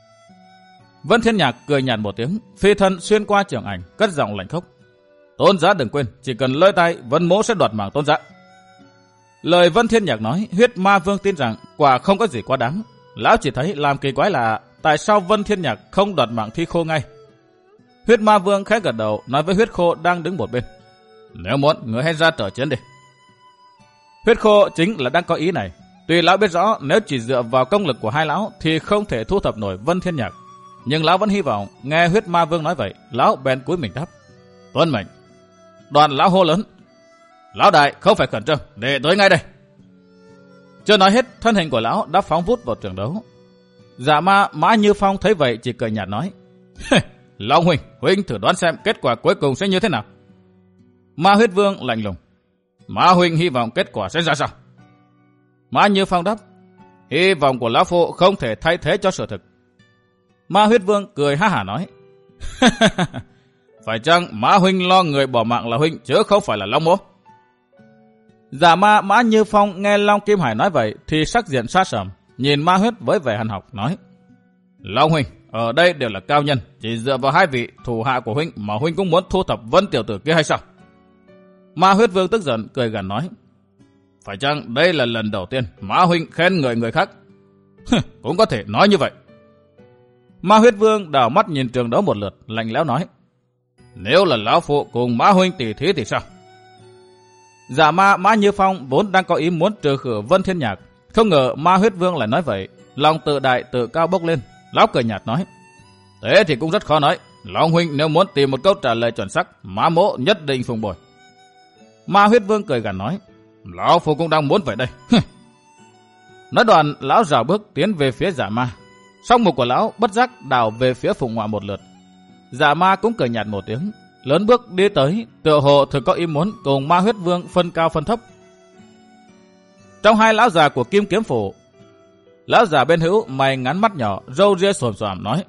Vân Thiên Nhạc cười nhạt một tiếng, phi thân xuyên qua trường ảnh, cất giọng lạnh khốc: Tôn giá đừng quên, chỉ cần lơi tay, Vân Mỗ sẽ đoạt mạng tôn giá. Lời Vân Thiên Nhạc nói, huyết ma vương tin rằng quả không có gì quá đáng. Lão chỉ thấy làm kỳ quái là tại sao Vân Thiên Nhạc không đoạt mạng Thi Khô ngay. Huyết ma vương khẽ gật đầu, nói với Huyết Khô đang đứng một bên: Nếu muốn, người hãy ra trở chiến đi. Huyết Khô chính là đang có ý này. Tuy lão biết rõ nếu chỉ dựa vào công lực của hai lão thì không thể thu thập nổi Vân Thiên Nhạc, nhưng lão vẫn hy vọng. Nghe Huyết ma vương nói vậy, lão bèn cúi mình đáp: Tuân mệnh. Đoàn lão hô lớn: Lão đại không phải khẩn trương, để tới ngay đây. Chưa nói hết, thân hình của lão đã phóng vút vào trường đấu. Dạ ma Mã Như Phong thấy vậy chỉ cười nhạt nói: Long huynh, huynh thử đoán xem kết quả cuối cùng sẽ như thế nào. Ma Huyết Vương lạnh lùng: Mã huynh hy vọng kết quả sẽ ra sao? Mã Như Phong đáp: Hy vọng của lão phu không thể thay thế cho sự thực. Ma Huyết Vương cười ha hả nói: Phải chăng Mã huynh lo người bỏ mạng là huynh chứ không phải là Long Mỗ? Giả ma Mã Như Phong nghe Long Kim Hải nói vậy thì sắc diện sát sầm, nhìn Ma Huyết với vẻ hằn học nói: Long huynh, ở đây đều là cao nhân, chỉ dựa vào hai vị thủ hạ của huynh mà huynh cũng muốn thu thập Vân tiểu tử kia hay sao? Ma Huyết Vương tức giận cười gằn nói: Phải chăng đây là lần đầu tiên Mã huynh khen ngợi người khác? Cũng có thể nói như vậy. Ma Huyết Vương đảo mắt nhìn trường đấu một lượt, lạnh lẽo nói: Nếu là lão phụ cùng Mã huynh tỷ thí thì sao? Giả ma Mã Như Phong vốn đang có ý muốn trừ khử Vân Thiên Nhạc, không ngờ Ma Huyết Vương lại nói vậy, lòng tự đại tự cao bốc lên. Lão cười nhạt nói: Thế thì cũng rất khó nói. Long huynh nếu muốn tìm một câu trả lời chuẩn xác, Mã mỗ nhất định phụng bồi. Ma Huyết Vương cười gằn nói: Lão phu cũng đang muốn vậy đây. Nói đoạn, lão rảo bước tiến về phía giả ma. Song mục của lão bất giác đảo về phía Phụng Ngọa một lượt. Giả ma cũng cười nhạt một tiếng, lớn bước đi tới, tựa hồ thực có ý muốn cùng Ma Huyết Vương phân cao phân thấp. Trong hai lão già của Kim Kiếm Phủ, lão già bên hữu mày ngắn mắt nhỏ, râu ria xồm xoàm nói: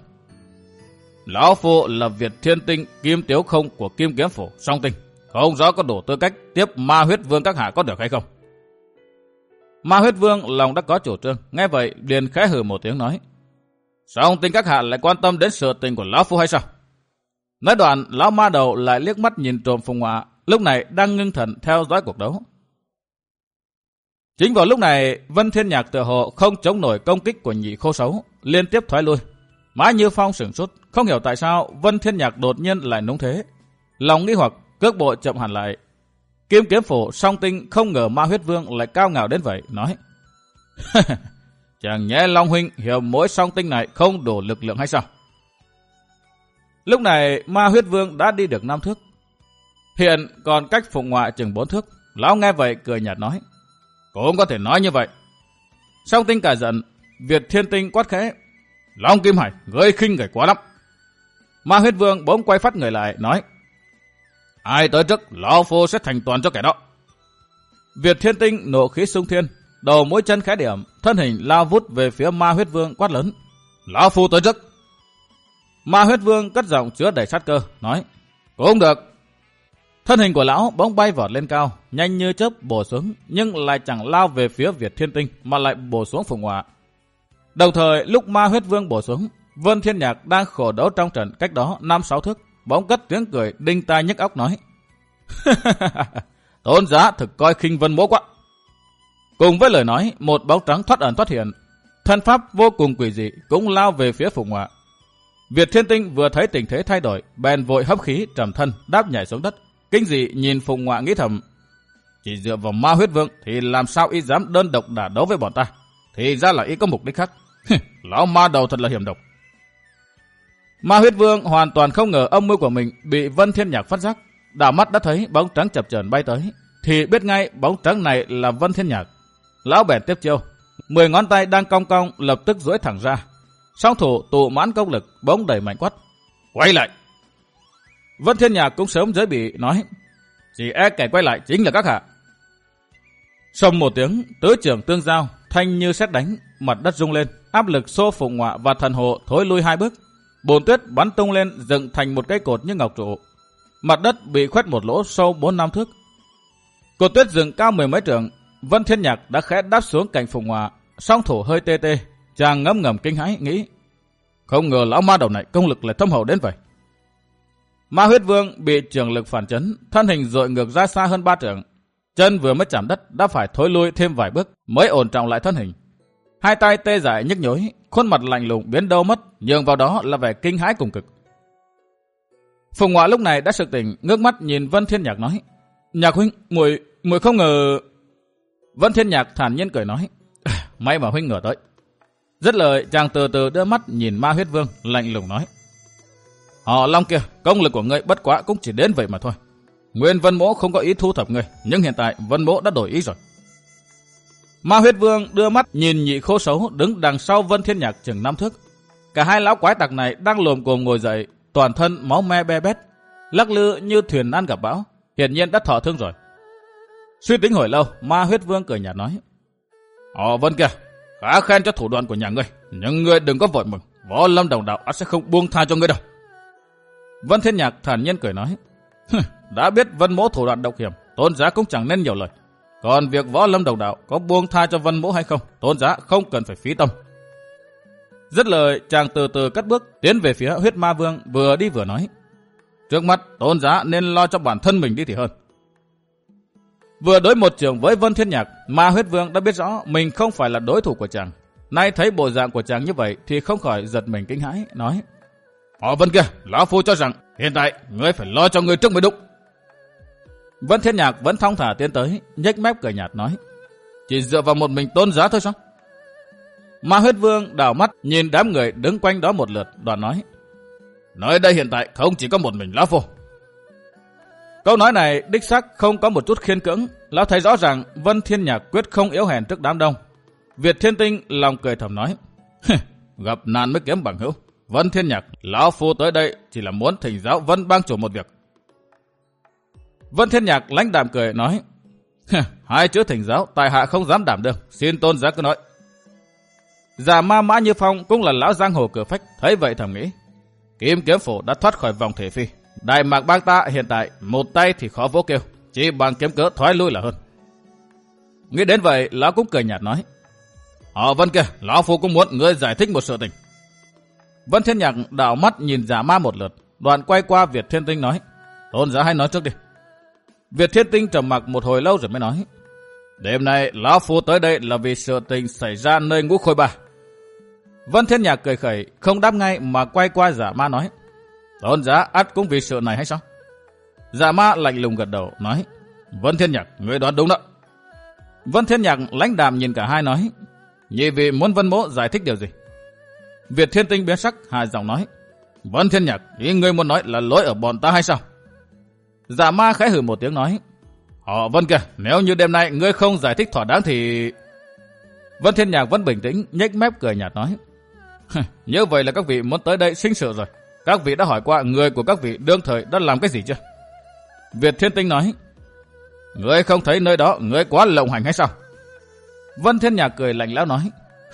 Lão phu là Việt Thiên Tinh Kim Tiếu Không của Kim Kiếm Phủ Song Tinh, không rõ có đủ tư cách tiếp Ma Huyết Vương các hạ có được hay không. Ma Huyết Vương lòng đã có chủ trương, nghe vậy liền khẽ hừ một tiếng nói: Song Tinh các hạ lại quan tâm đến sự tình của lão phu hay sao? Nói đoạn, lão ma đầu lại liếc mắt nhìn trộm Phùng Ngọa, lúc này đang ngưng thần theo dõi cuộc đấu. Chính vào lúc này, Vân Thiên Nhạc tựa hồ không chống nổi công kích của Nhị Khô Sấu, liên tiếp thoái lui. Mã Như Phong sửng sốt, không hiểu tại sao Vân Thiên Nhạc đột nhiên lại núng thế. Lòng nghi hoặc, cước bộ chậm hẳn lại. Kim Kiếm Phủ Song Tinh không ngờ Ma Huyết Vương lại cao ngạo đến vậy, nói: Chẳng nhẽ Long huynh hiểu mỗi Song Tinh này không đủ lực lượng hay sao? Lúc này Ma Huyết Vương đã đi được năm thước, hiện còn cách Phụng Ngọa chừng bốn thước. Lão nghe vậy cười nhạt nói: Cũng có thể nói như vậy. Song Tinh cả giận, Việt Thiên Tinh quát khẽ: Long Kim Hải, ngươi khinh người quá lắm. Ma Huyết Vương bỗng quay phát người lại nói: Ai tới trước, lão phu sẽ thành toàn cho kẻ đó. Việt Thiên Tinh nộ khí xung thiên, đầu mũi chân khẽ điểm, thân hình lao vút về phía Ma Huyết Vương quát lớn: Lão phu tới trước. Ma Huyết Vương cất giọng chứa đầy sát cơ, nói, cũng được. Thân hình của lão bỗng bay vọt lên cao, nhanh như chớp bổ xuống, nhưng lại chẳng lao về phía Việt Thiên Tinh mà lại bổ xuống Phùng Họa. Đồng thời lúc Ma Huyết Vương bổ xuống, Vân Thiên Nhạc đang khổ đấu trong trận cách đó năm sáu thước, bỗng cất tiếng cười đinh tai nhức óc nói, Tôn giá thực coi khinh Vân Mỗ quá. Cùng với lời nói, một bóng trắng thoát ẩn thoát hiện, thân pháp vô cùng quỷ dị cũng lao về phía Phùng Họa. Việt Thiên Tinh vừa thấy tình thế thay đổi, bèn vội hấp khí trầm thân đáp nhảy xuống đất, kinh dị nhìn Phùng Họa nghĩ thầm, chỉ dựa vào Ma Huyết Vương thì làm sao y dám đơn độc đả đấu với bọn ta? Thì ra là y có mục đích khác. Lão ma đầu thật là hiểm độc. Ma Huyết Vương hoàn toàn không ngờ âm mưu của mình bị Vân Thiên Nhạc phát giác, đảo mắt đã thấy bóng trắng chập chờn bay tới, thì biết ngay bóng trắng này là Vân Thiên Nhạc. Lão bèn tiếp chiêu, mười ngón tay đang cong cong lập tức duỗi thẳng ra, song thủ tụ mãn công lực bỗng đẩy mạnh quát, quay lại. Vân Thiên Nhạc cũng sớm giới bị nói, chỉ e kẻ quay lại chính là các hạ. Xông một tiếng, tứ trưởng tương giao, thanh như sét đánh, mặt đất rung lên, áp lực xô Phùng Họa và Thần Hộ thối lui hai bước. Bồn tuyết bắn tung lên dựng thành một cây cột như ngọc trụ. Mặt đất bị khoét một lỗ sâu bốn năm thước. Cột tuyết dựng cao mười mấy trượng, Vân Thiên Nhạc đã khẽ đáp xuống cạnh Phùng Họa, song thủ hơi tê tê, chàng ngấm ngầm kinh hãi nghĩ, không ngờ lão ma đầu này công lực lại thâm hậu đến vậy. Ma Huyết Vương bị trường lực phản chấn, thân hình dội ngược ra xa hơn ba trượng, chân vừa mới chạm đất đã phải thối lui thêm vài bước mới ổn trọng lại thân hình. Hai tay tê dại nhức nhối, khuôn mặt lạnh lùng biến đâu mất, nhường vào đó là vẻ kinh hãi cùng cực. Phùng Họa lúc này đã sực tỉnh, ngước mắt nhìn Vân Thiên Nhạc nói, Nhạc huynh, muội muội không ngờ. Vân Thiên Nhạc thản nhiên cười nói, may mà huynh ngờ tới. Dứt lời, chàng từ từ đưa mắt nhìn Ma Huyết Vương, lạnh lùng nói, họ Long kia, công lực của ngươi bất quá cũng chỉ đến vậy mà thôi. Nguyên Vân Mỗ không có ý thu thập ngươi, nhưng hiện tại Vân Mỗ đã đổi ý rồi. Ma Huyết Vương đưa mắt nhìn Nhị Khô Sấu đứng đằng sau Vân Thiên Nhạc chừng năm thước. Cả hai lão quái tặc này đang lồm cồm ngồi dậy, toàn thân máu me be bét, lắc lư như thuyền nan gặp bão, hiển nhiên đã thọ thương rồi. Suy tính hồi lâu, Ma Huyết Vương cười nhạt nói, Ồ Vân kìa, khá khen cho thủ đoạn của nhà ngươi, nhưng ngươi đừng có vội mừng, Võ Lâm đồng đạo sẽ không buông tha cho ngươi đâu. Vân Thiên Nhạc thản nhiên cười nói, đã biết Vân Mỗ thủ đoạn độc hiểm, Tôn giá cũng chẳng nên nhiều lời. Còn việc Võ Lâm đồng đạo có buông tha cho Vân Mỗ hay không, Tôn giá không cần phải phí tâm. Dứt lời, chàng từ từ cất bước tiến về phía Huyết Ma Vương, vừa đi vừa nói, trước mắt Tôn giá nên lo cho bản thân mình đi thì hơn. Vừa đối một trường với Vân Thiên Nhạc, Ma Huyết Vương đã biết rõ mình không phải là đối thủ của chàng. Nay thấy bộ dạng của chàng như vậy thì không khỏi giật mình kinh hãi, nói, Họ Vân kia, lão phu cho rằng hiện tại ngươi phải lo cho người trước mới đúng. Vân Thiên Nhạc vẫn thong thả tiến tới, nhếch mép cười nhạt nói, chỉ dựa vào một mình Tôn giá thôi sao? Ma Huyết Vương đảo mắt nhìn đám người đứng quanh đó một lượt, đoạn nói, nơi đây hiện tại không chỉ có một mình lão phu. Câu nói này đích xác không có một chút khiên cưỡng, lão thấy rõ ràng Vân Thiên Nhạc quyết không yếu hèn trước đám đông. Việt Thiên Tinh lòng cười thầm nói, gặp nạn mới kiếm bằng hữu. Vân Thiên Nhạc, lão phu tới đây chỉ là muốn thỉnh giáo Vân bang chủ một việc. Vân Thiên Nhạc lãnh đạm cười nói, hai chữ thỉnh giáo tại hạ không dám đảm đương, xin Tôn giá cứ nói. Già Ma Mã Như Phong cũng là lão giang hồ cửa phách, thấy vậy thầm nghĩ, Kim Kiếm Phủ đã thoát khỏi vòng thể phi, Đại Mạc bang ta hiện tại một tay thì khó vỗ kêu, chỉ bằng kiếm cớ thoái lui là hơn. Nghĩ đến vậy, lão cũng cười nhạt nói, Họ Vân kia, lão phu cũng muốn ngươi giải thích một sự tình. Vân Thiên Nhạc đảo mắt nhìn Giả Ma một lượt, đoạn quay qua Việt Thiên Tinh nói, Tôn giá hãy nói trước đi. Việt Thiên Tinh trầm mặc một hồi lâu rồi mới nói, đêm nay lão phu tới đây là vì sự tình xảy ra nơi Ngũ Khôi Ba. Vân Thiên Nhạc cười khẩy, không đáp ngay mà quay qua Giả Ma nói, Tôn giá ắt cũng vì sự này hay sao? Giả Ma lạnh lùng gật đầu nói, Vân Thiên Nhạc, ngươi đoán đúng đó. Vân Thiên Nhạc lãnh đạm nhìn cả hai nói, nhị vị muốn Vân Mỗ giải thích điều gì? Việt Thiên Tinh biến sắc, hài giọng nói, Vân Thiên Nhạc, ý ngươi muốn nói là lỗi ở bọn ta hay sao? Giả Ma khẽ hừ một tiếng nói, Họ Vân kìa, nếu như đêm nay ngươi không giải thích thỏa đáng thì... Vân Thiên Nhạc vẫn bình tĩnh, nhếch mép cười nhạt nói, như vậy là các vị muốn tới đây sinh sự rồi. Các vị đã hỏi qua người của các vị đương thời đã làm cái gì chưa? Việt Thiên Tinh nói, ngươi không thấy nơi đó ngươi quá lộng hành hay sao? Vân Thiên Nhạc cười lạnh lẽo nói,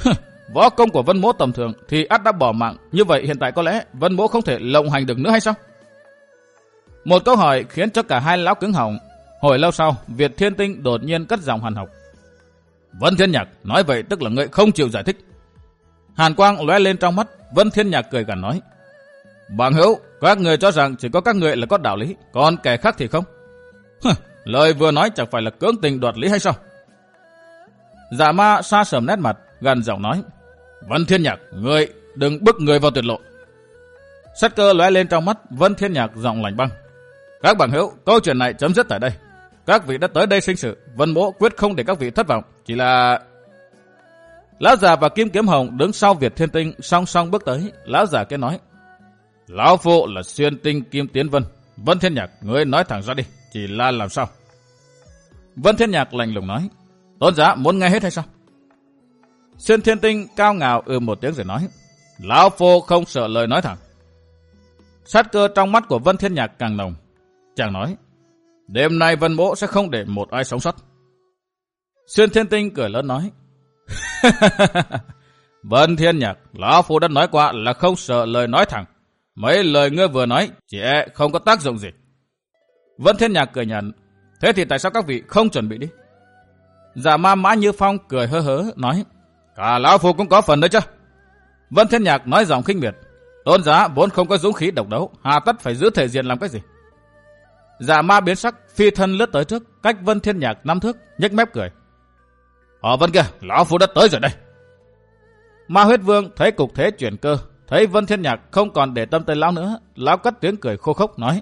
võ công của Vân Mỗ tầm thường thì ắt đã bỏ mạng, như vậy hiện tại có lẽ Vân Mỗ không thể lộng hành được nữa hay sao? Một câu hỏi khiến cho cả hai lão cứng họng. Hồi lâu sau, Việt Thiên Tinh đột nhiên cất giọng hằn học. Vân Thiên Nhạc, nói vậy tức là ngươi không chịu giải thích. Hàn quang lóe lên trong mắt, Vân Thiên Nhạc cười gằn nói. Bằng hữu, các người cho rằng chỉ có các người là có đạo lý, còn kẻ khác thì không. Hừ, lời vừa nói chẳng phải là cưỡng tình đoạt lý hay sao? Dạ ma sa sầm nét mặt, gằn giọng nói. Vân Thiên Nhạc, ngươi đừng bức người vào tuyệt lộ. Sát cơ lóe lên trong mắt, Vân Thiên Nhạc giọng lạnh băng. Các bằng hữu, câu chuyện này chấm dứt tại đây. Các vị đã tới đây sinh sự, Vân Mỗ quyết không để các vị thất vọng, chỉ là... Lão già và Kim Kiếm Hồng đứng sau Việt Thiên Tinh song song bước tới, lão già kia nói. Lão phụ là xuyên tinh Kim Tiến Vân. Vân Thiên Nhạc, ngươi nói thẳng ra đi, chỉ là làm sao? Vân Thiên Nhạc lạnh lùng nói. Tôn giá muốn nghe hết hay sao? Xuyên Thiên Tinh cao ngạo ừ một tiếng rồi nói. Lão phụ không sợ lời nói thẳng. Sát cơ trong mắt của Vân Thiên Nhạc càng nồng. Chàng nói. Đêm nay Vân Mỗ sẽ không để một ai sống sót. Xuyên Thiên Tinh cười lớn nói. Vân Thiên Nhạc, lão phu đã nói qua là không sợ lời nói thẳng. Mấy lời ngươi vừa nói chỉ e không có tác dụng gì. Vân Thiên Nhạc cười nhạt. Thế thì tại sao các vị không chuẩn bị đi? Dạ ma Mã Như Phong cười hớ hớ nói. Cả lão phu cũng có phần đấy chứ. Vân Thiên Nhạc nói giọng khinh miệt. Tôn giá vốn không có dũng khí độc đấu, hà tất phải giữ thể diện làm cái gì? Dạ ma biến sắc, phi thân lướt tới trước, cách Vân Thiên Nhạc năm thước, nhếch mép cười. Họ Vân kia, lão phu đã tới rồi đây. Ma Huyết Vương thấy cục thế chuyển cơ, thấy Vân Thiên Nhạc không còn để tâm tới lão nữa, lão cất tiếng cười khô khốc nói.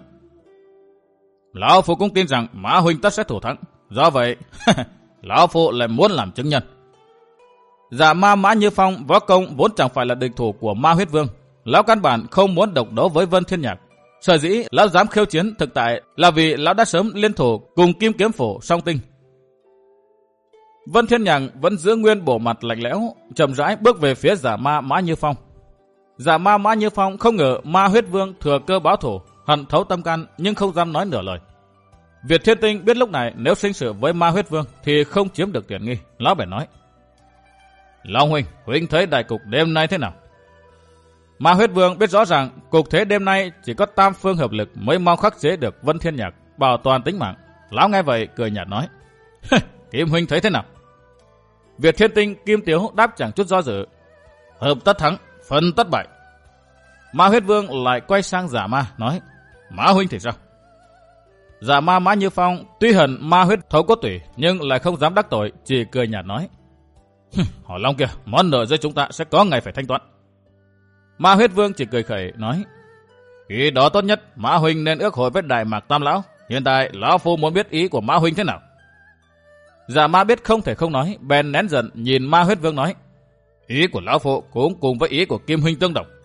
Lão phu cũng tin rằng Mã huynh tất sẽ thủ thắng, do vậy lão phu lại muốn làm chứng nhân. Dạ ma Mã Như Phong võ công vốn chẳng phải là địch thủ của Ma Huyết Vương, lão căn bản không muốn độc đấu với Vân Thiên Nhạc. Sở dĩ lão dám khiêu chiến thực tại là vì lão đã sớm liên thủ cùng Kim Kiếm Phổ song tinh. Vân Thiên Nhạc vẫn giữ nguyên bộ mặt lạnh lẽo, chậm rãi bước về phía Giả Ma Mã Như Phong. Giả Ma Mã Như Phong không ngờ Ma Huyết Vương thừa cơ báo thù, hận thấu tâm can nhưng không dám nói nửa lời. Việt Thiên Tinh biết lúc này nếu sinh sự với Ma Huyết Vương thì không chiếm được tiện nghi, lão bèn nói: Long huynh, huynh thấy đại cục đêm nay thế nào? Ma Huyết Vương biết rõ ràng cục thế đêm nay chỉ có tam phương hợp lực mới mau khắc chế được Vân Thiên Nhạc, bảo toàn tính mạng. Lão nghe vậy cười nhạt nói: Kim huynh thấy thế nào? Việt Thiên Tinh Kim Tiếu đáp chẳng chút do dự: Hợp tất thắng, phân tất bại. Ma Huyết Vương lại quay sang Giả Ma nói: Mã huynh thì sao? Giả Ma Mã Như Phong tuy hận Ma Huyết thấu cốt tủy nhưng lại không dám đắc tội, chỉ cười nhạt nói: Họ Long kia, món nợ giữa chúng ta sẽ có ngày phải thanh toán. Ma Huyết Vương chỉ cười khẩy nói: Khi đó tốt nhất Mã huynh nên ước hội với Đại Mạc Tam lão. Hiện tại lão phu muốn biết ý của Mã huynh thế nào. Giả Ma biết không thể không nói, bèn nén giận nhìn Ma Huyết Vương nói: Ý của lão phu cũng cùng với ý của Kim huynh tương đồng.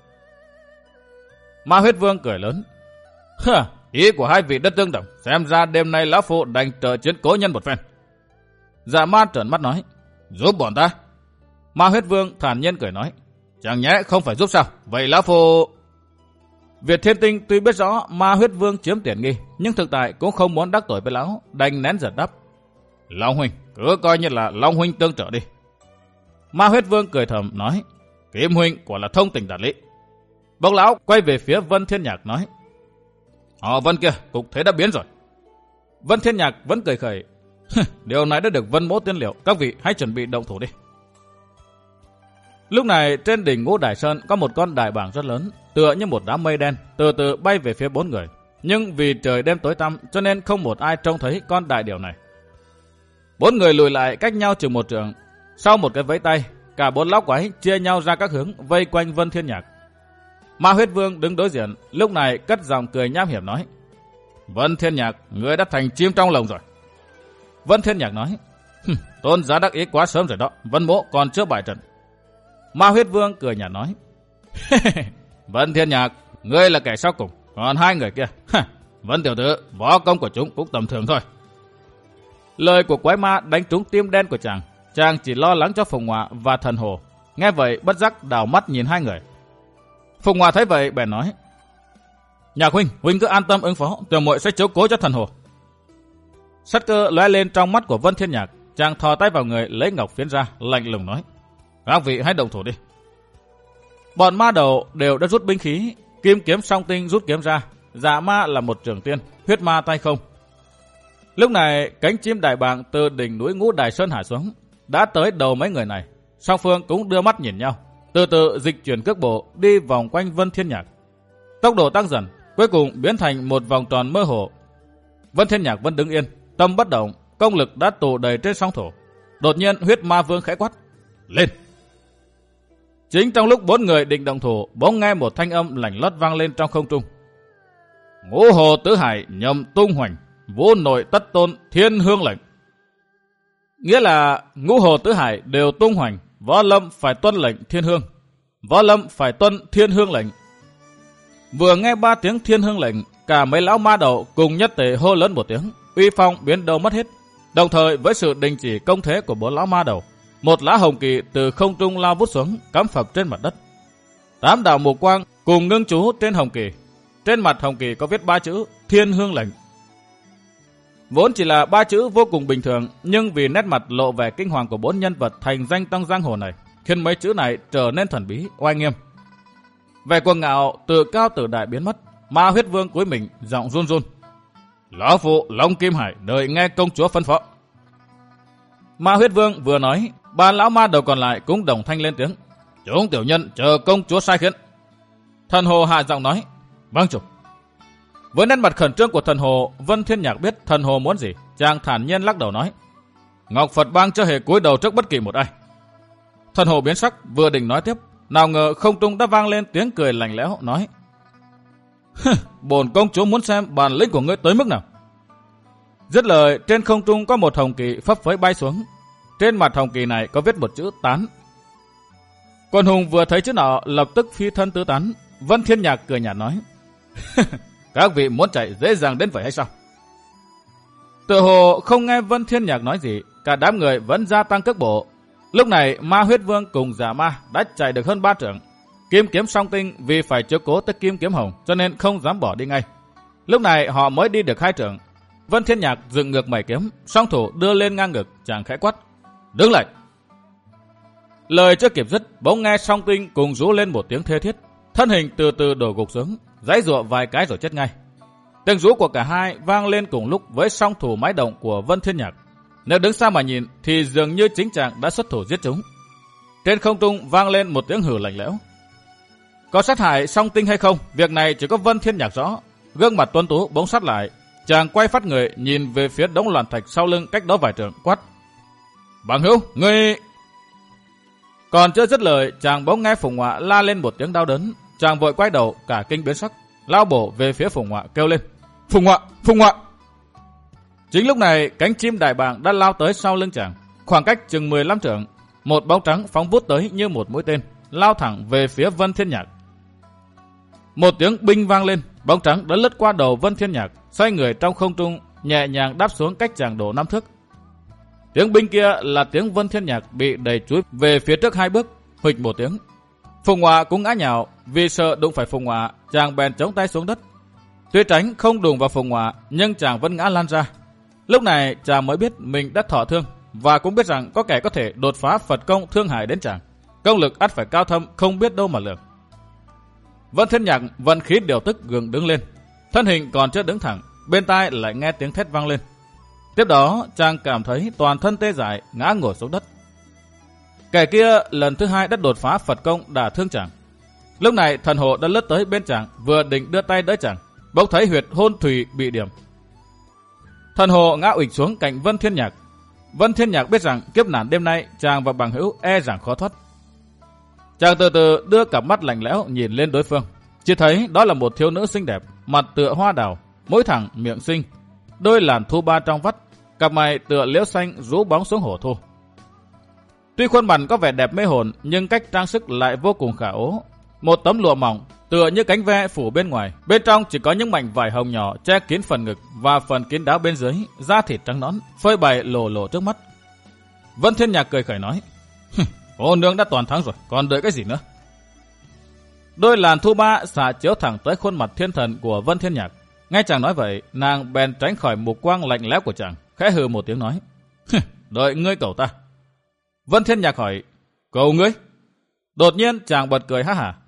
Ma Huyết Vương cười lớn: Hơ, ý của hai vị đất tương đồng, xem ra đêm nay lão phu đành trợ chiến cố nhân một phen. Giả Ma trợn mắt nói: Giúp bọn ta? Ma Huyết Vương thản nhiên cười nói: Chẳng nhẽ không phải giúp sao? Vậy lão phu... Việt Thiên Tinh tuy biết rõ Ma Huyết Vương chiếm tiện nghi, nhưng thực tại cũng không muốn đắc tội với lão, đành nén giận đáp: Long huynh, cứ coi như là Long huynh tương trợ đi. Ma Huyết Vương cười thầm nói: Kim huynh quả là thông tình đạt lý. Bỗng lão quay về phía Vân Thiên Nhạc nói: Họ Vân kia, cục thế đã biến rồi. Vân Thiên Nhạc vẫn cười khẩy: Điều này đã được Vân Mỗ tiên liệu, các vị hãy chuẩn bị động thủ đi. Lúc này trên đỉnh Ngũ Đài Sơn có một con đại bàng rất lớn, tựa như một đám mây đen, từ từ bay về phía bốn người. Nhưng vì trời đêm tối tăm cho nên không một ai trông thấy con đại điểu này. Bốn người lùi lại cách nhau chừng một trượng. Sau một cái vẫy tay, cả bốn lão quái chia nhau ra các hướng vây quanh Vân Thiên Nhạc. Ma Huyết Vương đứng đối diện, lúc này cất giọng cười nham hiểm nói: Vân Thiên Nhạc, ngươi đã thành chim trong lồng rồi. Vân Thiên Nhạc nói: Tôn giá đắc ý quá sớm rồi đó, Vân Mỗ còn chưa bại trận. Ma Huyết Vương cười nhạt nói: Vân Thiên Nhạc, ngươi là kẻ sau cùng, còn hai người kia, Vân tiểu tử, võ công của chúng cũng tầm thường thôi. Lời của quái ma đánh trúng tim đen của chàng, chàng chỉ lo lắng cho Phùng Họa và Thần Hồ. Nghe vậy bất giác đảo mắt nhìn hai người. Phùng Họa thấy vậy bèn nói: Nhạc huynh, huynh cứ an tâm ứng phó, tiểu muội sẽ chiếu cố cho Thần Hồ. Sát cơ lóe lên trong mắt của Vân Thiên Nhạc, chàng thò tay vào người lấy ngọc phiến ra, lạnh lùng nói: Các vị hãy động thủ đi. Bọn ma đầu đều đã rút binh khí, Kim Kiếm Song Tinh rút kiếm ra. Dạ ma là một trưởng tiên, huyết ma tay không. Lúc này cánh chim đại bàng từ đỉnh núi Ngũ Đài Sơn hạ xuống, đã tới đầu mấy người này. Song phương cũng đưa mắt nhìn nhau, từ từ dịch chuyển cước bộ đi vòng quanh Vân Thiên Nhạc. Tốc độ tăng dần, cuối cùng biến thành một vòng tròn mơ hồ. Vân Thiên Nhạc vẫn đứng yên, tâm bất động, công lực đã tụ đầy trên song thổ. Đột nhiên huyết ma vương khẽ quát: lên! Chính trong lúc bốn người định động thủ, bỗng nghe một thanh âm lạnh lót vang lên trong không trung. Ngũ hồ tứ hải nhầm tung hoành, vũ nội tất tôn thiên hương lệnh. Nghĩa là ngũ hồ tứ hải đều tung hoành, võ lâm phải tuân lệnh thiên hương. Võ lâm phải tuân thiên hương lệnh. Vừa nghe ba tiếng thiên hương lệnh, cả mấy lão ma đầu cùng nhất tề hô lớn một tiếng, uy phong biến đâu mất hết. Đồng thời với sự đình chỉ công thế của bốn lão ma đầu, một lá hồng kỳ từ không trung lao vút xuống, cắm phập trên mặt đất. Tám đạo mục quang cùng ngưng chú trên hồng kỳ. Trên mặt hồng kỳ có viết ba chữ thiên hương lệnh. Vốn chỉ là ba chữ vô cùng bình thường, nhưng vì nét mặt lộ vẻ kinh hoàng của bốn nhân vật thành danh trong giang hồ này, khiến mấy chữ này trở nên thần bí, oai nghiêm. Vẻ cuồng ngạo từ cao từ đại biến mất, Ma Huyết Vương cúi mình, giọng run run: Lão phụ Long Kim Hải đợi nghe công chúa phân phó. Ma Huyết Vương vừa nói, ba lão ma đầu còn lại cũng đồng thanh lên tiếng: Chúng tiểu nhân chờ công chúa sai khiến. Thần Hồ hạ giọng nói: Vâng chủ. Với nét mặt khẩn trương của thần Hồ, Vân Thiên Nhạc biết thần Hồ muốn gì, chàng thản nhiên lắc đầu nói: Ngọc Phật Bang chưa hề cúi đầu trước bất kỳ một ai. Thần Hồ biến sắc, vừa định nói tiếp, nào ngờ không trung đã vang lên tiếng cười lạnh lẽo nói: Bổn công chúa muốn xem bản lĩnh của ngươi tới mức nào. Dứt lời, trên không trung có một hồng kỳ phấp phới bay xuống. Trên mặt hồng kỳ này có viết một chữ tán. Quần hùng vừa thấy chữ nọ lập tức phi thân tứ tán. Vân Thiên Nhạc cười nhạt nói: Các vị muốn chạy dễ dàng đến vậy hay sao? Tự hồ không nghe Vân Thiên Nhạc nói gì, cả đám người vẫn gia tăng cước bộ. Lúc này Ma Huyết Vương cùng Giả Ma đã chạy được hơn ba trượng. Kim Kiếm Song Tinh vì phải chiếu cố tới Kim Kiếm Hồng cho nên không dám bỏ đi ngay. Lúc này họ mới đi được hai trượng. Vân Thiên Nhạc dựng ngược mảy kiếm, song thủ đưa lên ngang ngực, chàng khẽ quát: Đứng lại! Lời chưa kịp dứt, bỗng nghe Song Tinh cùng rú lên một tiếng thê thiết, thân hình từ từ đổ gục xuống, giãy giụa vài cái rồi chết ngay. Tiếng rú của cả hai vang lên cùng lúc với song thủ mái động của Vân Thiên Nhạc. Nếu đứng xa mà nhìn thì dường như chính chàng đã xuất thủ giết chúng. Trên không trung vang lên một tiếng hừ lạnh lẽo. Có sát hại Song Tinh hay không, việc này chỉ có Vân Thiên Nhạc rõ. Gương mặt tuấn tú bỗng sát lại, chàng quay phát người nhìn về phía đống loạn thạch sau lưng cách đó vài trượng, quát: Bằng hữu, ngươi... Còn chưa dứt lời, chàng bỗng nghe Phùng Họa la lên một tiếng đau đớn. Chàng vội quay đầu, cả kinh biến sắc, lao bổ về phía Phùng Họa kêu lên: Phùng Họa, Phùng Họa! Chính lúc này, cánh chim đại bàng đã lao tới sau lưng chàng, khoảng cách chừng mười lăm trượng, một bóng trắng phóng vút tới như một mũi tên, lao thẳng về phía Vân Thiên Nhạc. Một tiếng binh vang lên, bóng trắng đã lướt qua đầu Vân Thiên Nhạc, xoay người trong không trung, nhẹ nhàng đáp xuống cách chàng đổ năm thước. Tiếng binh kia là tiếng Vân Thiên Nhạc bị đẩy chúi về phía trước hai bước, huỵch một tiếng. Phùng Họa cũng ngã nhào, vì sợ đụng phải Phùng Họa, chàng bèn chống tay xuống đất. Tuy tránh không đụng vào Phùng Họa, nhưng chàng vẫn ngã lăn ra. Lúc này chàng mới biết mình đã thọ thương, và cũng biết rằng có kẻ có thể đột phá Phật công thương hại đến chàng. Công lực ắt phải cao thâm, không biết đâu mà lường. Vân Thiên Nhạc vận khí điều tức gượng đứng lên, thân hình còn chưa đứng thẳng, bên tai lại nghe tiếng thét vang lên. Tiếp đó chàng cảm thấy toàn thân tê dại, ngã ngồi xuống đất. Kẻ kia lần thứ hai đã đột phá Phật công đả thương chàng. Lúc này thần hộ đã lướt tới bên chàng, vừa định đưa tay đỡ chàng, bỗng thấy huyệt hôn thủy bị điểm. Thần hộ ngã ụịch xuống cạnh Vân Thiên Nhạc. Vân Thiên Nhạc biết rằng kiếp nạn đêm nay chàng và bằng hữu e rằng khó thoát. Chàng từ từ đưa cặp mắt lạnh lẽo nhìn lên đối phương, chỉ thấy đó là một thiếu nữ xinh đẹp, mặt tựa hoa đào, mũi thẳng, miệng xinh, đôi làn thu ba trong vắt, cặp mày tựa liễu xanh rũ bóng xuống hổ thô. Tuy khuôn mặt có vẻ đẹp mê hồn, nhưng cách trang sức lại vô cùng khả ố. Một tấm lụa mỏng tựa như cánh ve phủ bên ngoài, bên trong chỉ có những mảnh vải hồng nhỏ che kín phần ngực và phần kín đáo bên dưới, da thịt trắng nõn, phơi bày lồ lồ trước mắt. Vân Thiên Nhạc cười khẩy nói: Cô nương đã toàn thắng rồi, còn đợi cái gì nữa? Đôi làn thu ba xạ chiếu thẳng tới khuôn mặt thiên thần của Vân Thiên Nhạc. Nghe chàng nói vậy, nàng bèn tránh khỏi mục quang lạnh lẽo của chàng, khẽ hừ một tiếng nói: Đợi ngươi cậu ta. Vân Thiên Nhạc hỏi: Cầu ngươi. Đột nhiên chàng bật cười ha hả.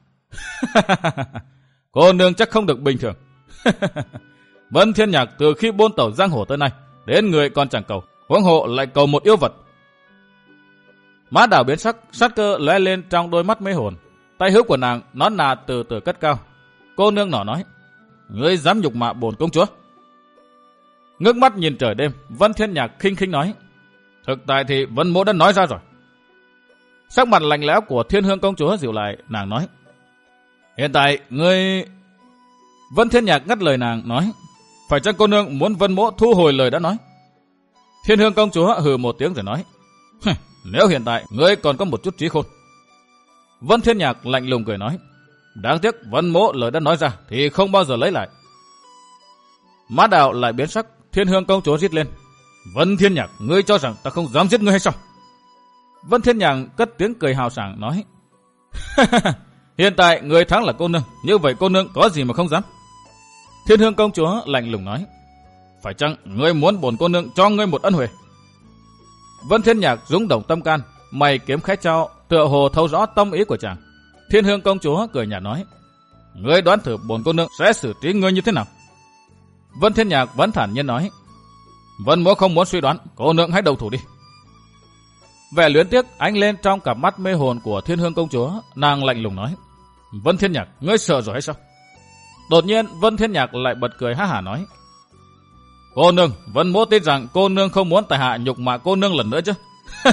Cô nương chắc không được bình thường. Vân Thiên Nhạc từ khi buôn tẩu giang hồ tới nay, đến người còn chẳng cầu, huống hộ lại cầu một yêu vật. Má Đào biến sắc, sát cơ lóe lên trong đôi mắt mê hồn. Tay hữu của nàng nón nà từ từ cất cao. Cô nương nọ nói, ngươi dám nhục mạ bổn công chúa? Ngước mắt nhìn trời đêm, Vân Thiên Nhạc khinh khinh nói, thực tại thì Vân mỗ đã nói ra rồi. Sắc mặt lạnh lẽo của Thiên Hương công chúa dịu lại, nàng nói, hiện tại ngươi... Vân Thiên Nhạc ngắt lời nàng nói, phải chăng cô nương muốn Vân mỗ thu hồi lời đã nói? Thiên Hương công chúa hừ một tiếng rồi nói, nếu hiện tại ngươi còn có một chút trí khôn. Vân Thiên Nhạc lạnh lùng cười nói, đáng tiếc Vân mỗ lời đã nói ra thì không bao giờ lấy lại. Má Đào lại biến sắc, Thiên Hương công chúa rít lên, Vân Thiên Nhạc, ngươi cho rằng ta không dám giết ngươi hay sao? Vân Thiên Nhạc cất tiếng cười hào sảng nói, hiện tại người thắng là cô nương, như vậy cô nương có gì mà không dám? Thiên Hương công chúa lạnh lùng nói, phải chăng ngươi muốn bổn cô nương cho ngươi một ân huệ? Vân Thiên Nhạc rung động tâm can, mày kiếm khẽ trao, tựa hồ thấu rõ tâm ý của chàng. Thiên Hương công chúa cười nhạt nói, ngươi đoán thử bổn cô nương sẽ xử trí ngươi như thế nào? Vân Thiên Nhạc vẫn thản nhiên nói, Vân mỗ không muốn suy đoán, cô nương hãy đầu thủ đi. Vẻ luyến tiếc ánh lên trong cặp mắt mê hồn của Thiên Hương công chúa, nàng lạnh lùng nói, Vân Thiên Nhạc, ngươi sợ rồi hay sao? Đột nhiên Vân Thiên Nhạc lại bật cười ha hả nói, cô nương, Vân mỗ tin rằng cô nương không muốn tại hạ nhục mạ cô nương lần nữa chứ?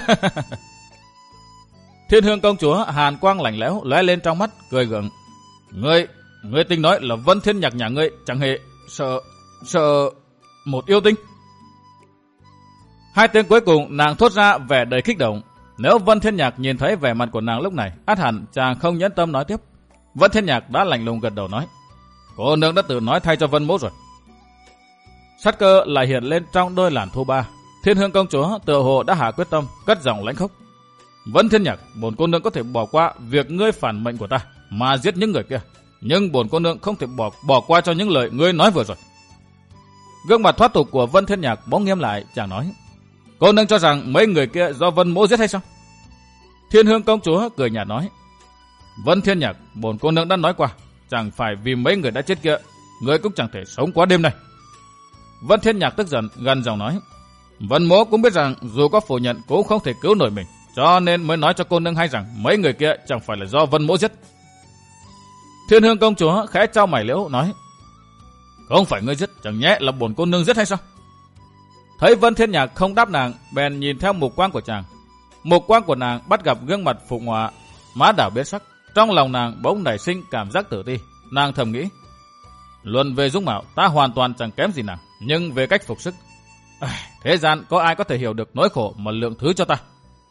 Thiên Hương công chúa hàn quang lạnh lẽo lóe lên trong mắt, cười gượng, ngươi, ngươi tính nói là Vân Thiên Nhạc nhà ngươi chẳng hề sợ, sợ một yêu tinh? Hai tiếng cuối cùng nàng thốt ra vẻ đầy kích động. Nếu Vân Thiên Nhạc nhìn thấy vẻ mặt của nàng lúc này, ắt hẳn chàng không nhẫn tâm nói tiếp. Vân Thiên Nhạc đã lạnh lùng gật đầu nói, cô nương đã tự nói thay cho Vân mỗ rồi. Sát cơ lại hiện lên trong đôi làn thu ba. Thiên Hương công chúa tựa hồ đã hạ quyết tâm, cất giọng lãnh khốc, Vân Thiên Nhạc, bổn cô nương có thể bỏ qua việc ngươi phản mệnh của ta mà giết những người kia, nhưng bổn cô nương không thể bỏ bỏ qua cho những lời ngươi nói vừa rồi. Gương mặt thoát tục của Vân Thiên Nhạc bỗng nghiêm lại, chàng nói, cô nương cho rằng mấy người kia do Vân mỗ giết hay sao? Thiên Hương công chúa cười nhạt nói, Vân Thiên Nhạc, bổn cô nương đã nói qua, chẳng phải vì mấy người đã chết kia, ngươi cũng chẳng thể sống qua đêm này. Vân Thiên Nhạc tức giận, gần giọng nói, Vân mỗ cũng biết rằng dù có phủ nhận cũng không thể cứu nổi mình, cho nên mới nói cho cô nương hay rằng mấy người kia chẳng phải là do Vân mỗ giết. Thiên Hương công chúa khẽ trao mày liễu nói, không phải ngươi giết, chẳng nhẽ là bổn cô nương giết hay sao? Thấy Vân Thiên Nhạc không đáp nàng, bèn nhìn theo mục quang của chàng. Mục quang của nàng bắt gặp gương mặt Phụng Hòa, má Đào biến sắc, trong lòng nàng bỗng nảy sinh cảm giác tự ti. Nàng thầm nghĩ, luận về dung mạo ta hoàn toàn chẳng kém gì nàng, nhưng về cách phục sức, thế gian có ai có thể hiểu được nỗi khổ mà lượng thứ cho ta?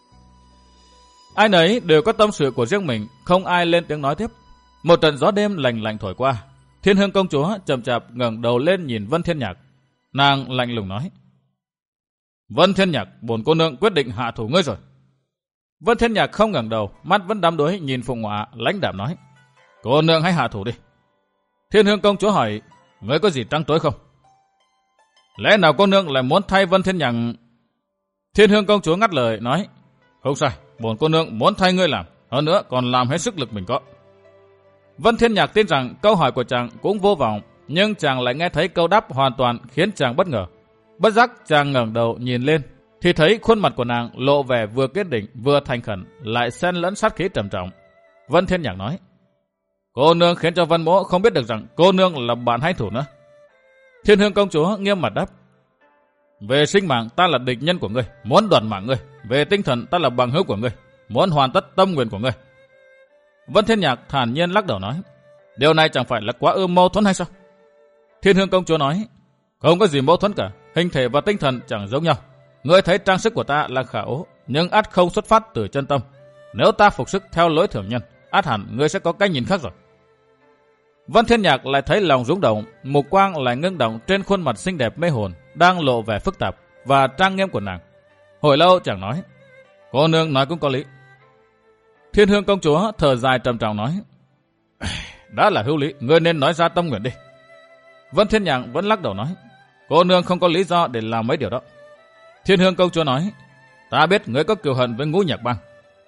Ai nấy đều có tâm sự của riêng mình, không ai lên tiếng nói tiếp. Một trận gió đêm lạnh lạnh thổi qua. Thiên Hương công chúa chậm chạp ngẩng đầu lên nhìn Vân Thiên Nhạc. Nàng lạnh lùng nói, Vân Thiên Nhạc, bổn cô nương quyết định hạ thủ ngươi rồi. Vân Thiên Nhạc không ngẩng đầu, mắt vẫn đăm đuối nhìn Phụng Hòa, lãnh đạm nói, cô nương hãy hạ thủ đi. Thiên Hương công chúa hỏi, ngươi có gì trắng tối không? Lẽ nào cô nương lại muốn thay Vân Thiên Nhạc? Thiên Hương công chúa ngắt lời nói, không sai, bổn cô nương muốn thay ngươi làm, hơn nữa còn làm hết sức lực mình có. Vân Thiên Nhạc tin rằng câu hỏi của chàng cũng vô vọng, nhưng chàng lại nghe thấy câu đáp hoàn toàn khiến chàng bất ngờ. Bất giác chàng ngẩng đầu nhìn lên, thì thấy khuôn mặt của nàng lộ vẻ vừa kiên định vừa thành khẩn, lại xen lẫn sát khí trầm trọng. Vân Thiên Nhạc nói, cô nương khiến cho Vân mỗ không biết được rằng cô nương là bạn hay thủ nữa. Thiên Hương công chúa nghiêm mặt đáp, về sinh mạng ta là địch nhân của ngươi, muốn đoạt mạng ngươi. Về tinh thần ta là bằng hữu của ngươi, muốn hoàn tất tâm nguyện của ngươi. Vân Thiên Nhạc thản nhiên lắc đầu nói, điều này chẳng phải là quá ư mâu thuẫn hay sao? Thiên Hương công chúa nói, không có gì mâu thuẫn cả, hình thể và tinh thần chẳng giống nhau. Ngươi thấy trang sức của ta là khả ố, nhưng ắt không xuất phát từ chân tâm. Nếu ta phục sức theo lối thường nhân, ắt hẳn ngươi sẽ có cái nhìn khác rồi. Vân Thiên Nhạc lại thấy lòng rung động, mục quang lại ngưng động trên khuôn mặt xinh đẹp mê hồn, đang lộ vẻ phức tạp và trang nghiêm của nàng. Hồi lâu chẳng nói, cô nương nói cũng có lý. Thiên Hương công chúa thở dài trầm trọng nói, đã là hữu lý, ngươi nên nói ra tâm nguyện đi. Vân Thiên Nhạc vẫn lắc đầu nói, cô nương không có lý do để làm mấy điều đó. Thiên Hương công chúa nói, ta biết ngươi có cừu hận với Ngũ Nhạc Bang.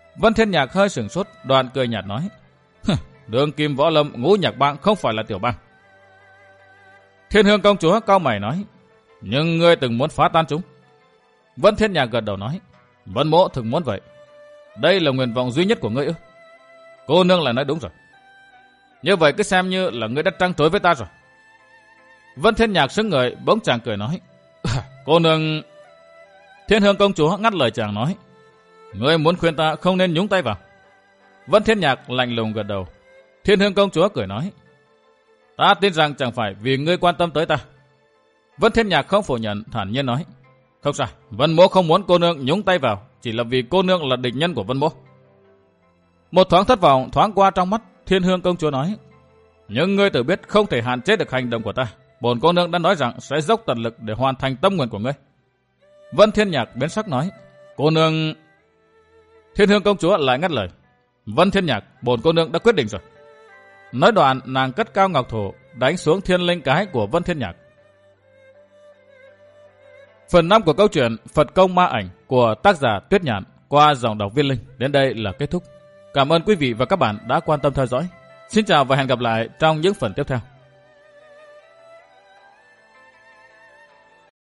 Vân Thiên Nhạc hơi sửng sốt, đoạn cười nhạt nói. Đường kim võ lâm ngũ nhạc bang không phải là tiểu bang. Thiên Hương công chúa cau mày nói. Nhưng ngươi từng muốn phá tan chúng. Vân Thiên Nhạc gật đầu nói. Vân mỗ thường muốn vậy. Đây là nguyện vọng duy nhất của ngươi ư? Cô nương lại nói đúng rồi. Như vậy cứ xem như là ngươi đã trăng trối với ta rồi. Vân Thiên Nhạc sững người, bỗng chàng cười nói. Cô nương... Thiên Hương công chúa ngắt lời chàng nói. Ngươi muốn khuyên ta không nên nhúng tay vào. Vân Thiên Nhạc lạnh lùng gật đầu. Thiên Hương công chúa cười nói. Ta tin rằng chẳng phải vì ngươi quan tâm tới ta. Vân Thiên Nhạc không phủ nhận, thản nhiên nói. Không sai, Vân mỗ không muốn cô nương nhúng tay vào, chỉ là vì cô nương là địch nhân của Vân mỗ. Một thoáng thất vọng thoáng qua trong mắt Thiên Hương công chúa nói. Nhưng ngươi tự biết không thể hạn chế được hành động của ta. Bổn cô nương đã nói rằng sẽ dốc tận lực để hoàn thành tâm nguyện của ngươi. Vân Thiên Nhạc biến sắc nói. Cô nương... Thiên Hương công chúa lại ngắt lời. Vân Thiên Nhạc, bổn cô nương đã quyết định rồi. Nói đoạn, nàng cất cao ngọc thủ, đánh xuống thiên linh cái của Vân Thiên Nhạc. Phần năm của câu chuyện Phật công ma ảnh của tác giả Tuyết Nhạn qua giọng đọc Viên Linh đến đây là kết thúc. Cảm ơn quý vị và các bạn đã quan tâm theo dõi. Xin chào và hẹn gặp lại trong những phần tiếp theo.